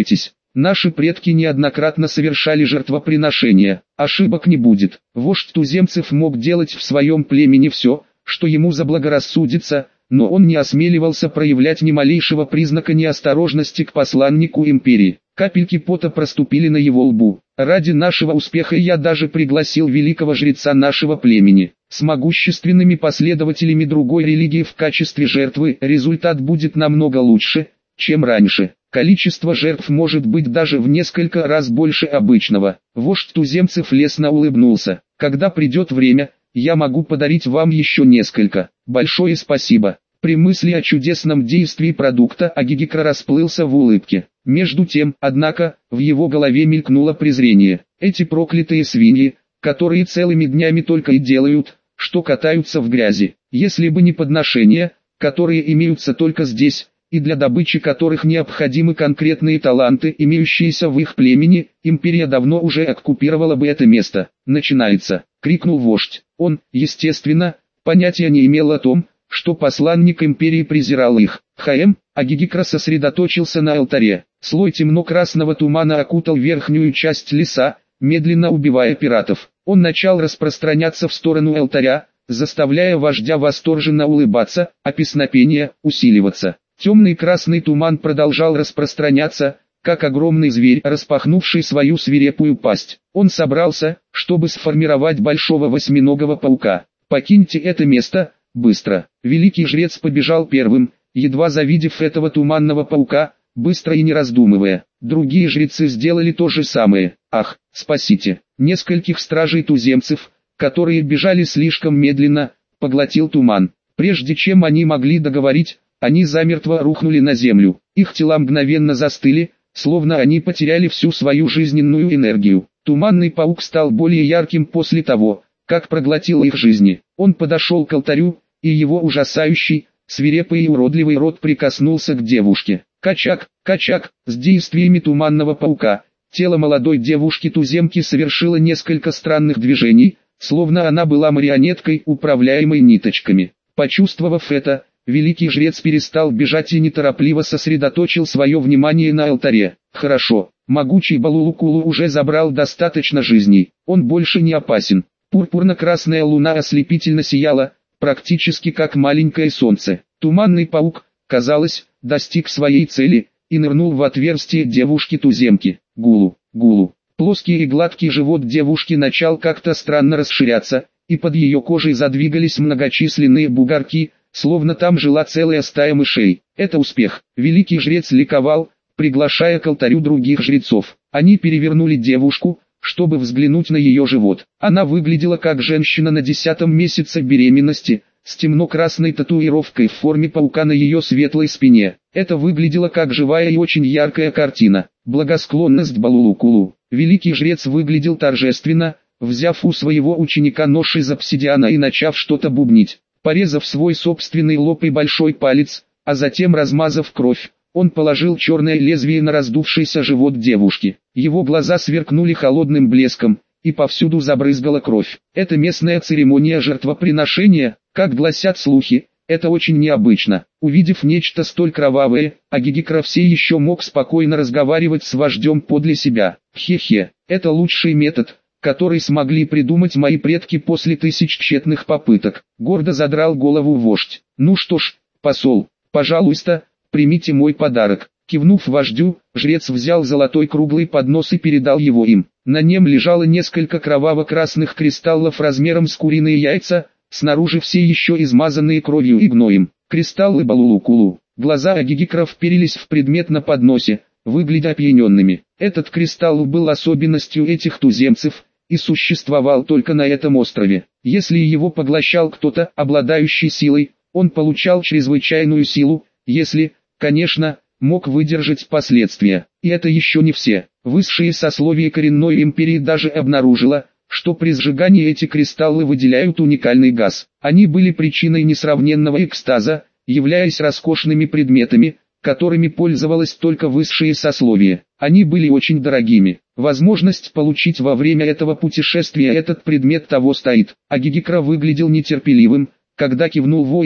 Наши предки неоднократно совершали жертвоприношения, ошибок не будет. Вождь туземцев мог делать в своем племени все, что ему заблагорассудится, но он не осмеливался проявлять ни малейшего признака неосторожности к посланнику империи. Капельки пота проступили на его лбу. Ради нашего успеха я даже пригласил великого жреца нашего племени. С могущественными последователями другой религии в качестве жертвы результат будет намного лучше, чем раньше. Количество жертв может быть даже в несколько раз больше обычного. Вождь туземцев лестно улыбнулся. Когда придет время, я могу подарить вам еще несколько. Большое спасибо. При мысли о чудесном действии продукта Агигикра расплылся в улыбке. Между тем, однако, в его голове мелькнуло презрение. Эти проклятые свиньи, которые целыми днями только и делают, что катаются в грязи. Если бы не подношения, которые имеются только здесь, и для добычи которых необходимы конкретные таланты, имеющиеся в их племени, империя давно уже оккупировала бы это место. «Начинается!» — крикнул вождь. Он, естественно, понятия не имел о том, что посланник империи презирал их. Хаэм, Агигикра сосредоточился на алтаре. Слой темно-красного тумана окутал верхнюю часть леса, медленно убивая пиратов. Он начал распространяться в сторону алтаря, заставляя вождя восторженно улыбаться, а песнопение усиливаться. Темный красный туман продолжал распространяться, как огромный зверь, распахнувший свою свирепую пасть. Он собрался, чтобы сформировать большого восьминогого паука. «Покиньте это место, быстро!» Великий жрец побежал первым, едва завидев этого туманного паука, быстро и не раздумывая. Другие жрецы сделали то же самое. «Ах, спасите!» Нескольких стражей туземцев, которые бежали слишком медленно, поглотил туман. Прежде чем они могли договорить, они замертво рухнули на землю. Их тела мгновенно застыли, словно они потеряли всю свою жизненную энергию. Туманный паук стал более ярким после того, как проглотил их жизни. Он подошел к алтарю, и его ужасающий, свирепый и уродливый рот прикоснулся к девушке. Качак, качак, с действиями туманного паука. Тело молодой девушки-туземки совершило несколько странных движений, словно она была марионеткой, управляемой ниточками. Почувствовав это, великий жрец перестал бежать и неторопливо сосредоточил свое внимание на алтаре. Хорошо, могучий Балулукулу уже забрал достаточно жизней, он больше не опасен. Пурпурно-красная луна ослепительно сияла, практически как маленькое солнце. Туманный паук, казалось, достиг своей цели и нырнул в отверстие девушки-туземки. Гулу, гулу. Плоский и гладкий живот девушки начал как-то странно расширяться, и под ее кожей задвигались многочисленные бугорки, словно там жила целая стая мышей. Это успех. Великий жрец ликовал, приглашая к алтарю других жрецов. Они перевернули девушку, чтобы взглянуть на ее живот. Она выглядела как женщина на десятом месяце беременности, с темно-красной татуировкой в форме паука на ее светлой спине. Это выглядело как живая и очень яркая картина. Благосклонность Балулукулу. Великий жрец выглядел торжественно, взяв у своего ученика нож из обсидиана и начав что-то бубнить. Порезав свой собственный лоб и большой палец, а затем размазав кровь, он положил черное лезвие на раздувшийся живот девушки. Его глаза сверкнули холодным блеском, и повсюду забрызгала кровь. Это местная церемония жертвоприношения, как гласят слухи, это очень необычно. Увидев нечто столь кровавое, Агигикра все еще мог спокойно разговаривать с вождем подле себя. Хе-хе, это лучший метод, который смогли придумать мои предки после тысяч тщетных попыток. Гордо задрал голову вождь. Ну что ж, посол, пожалуйста, примите мой подарок. Кивнув вождю, жрец взял золотой круглый поднос и передал его им. На нем лежало несколько кроваво-красных кристаллов размером с куриные яйца, снаружи все еще измазанные кровью и гноем. Кристаллы Балулукулу. Глаза Агигикра вперились в предмет на подносе, выглядя опьяненными. Этот кристалл был особенностью этих туземцев, и существовал только на этом острове. Если его поглощал кто-то, обладающий силой, он получал чрезвычайную силу, если, конечно, мог выдержать последствия. И это еще не все. Высшее сословие коренной империи даже обнаружило, что при сжигании эти кристаллы выделяют уникальный газ. Они были причиной несравненного экстаза, являясь роскошными предметами, которыми пользовалось только высшее сословие. Они были очень дорогими. Возможность получить во время этого путешествия этот предмет того стоит. Агигикра выглядел нетерпеливым, когда кивнул воину,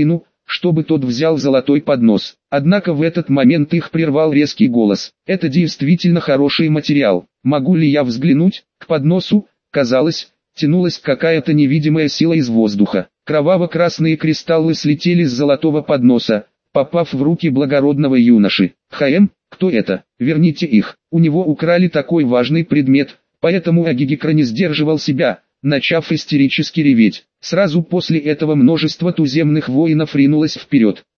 чтобы тот взял золотой поднос. Однако в этот момент их прервал резкий голос. «Это действительно хороший материал. Могу ли я взглянуть?» К подносу, казалось, тянулась какая-то невидимая сила из воздуха. Кроваво-красные кристаллы слетели с золотого подноса, попав в руки благородного юноши. «Хаэм, кто это? Верните их. У него украли такой важный предмет», поэтому Агигикра не сдерживал себя, начав истерически реветь. Сразу после этого множество туземных воинов ринулось вперед.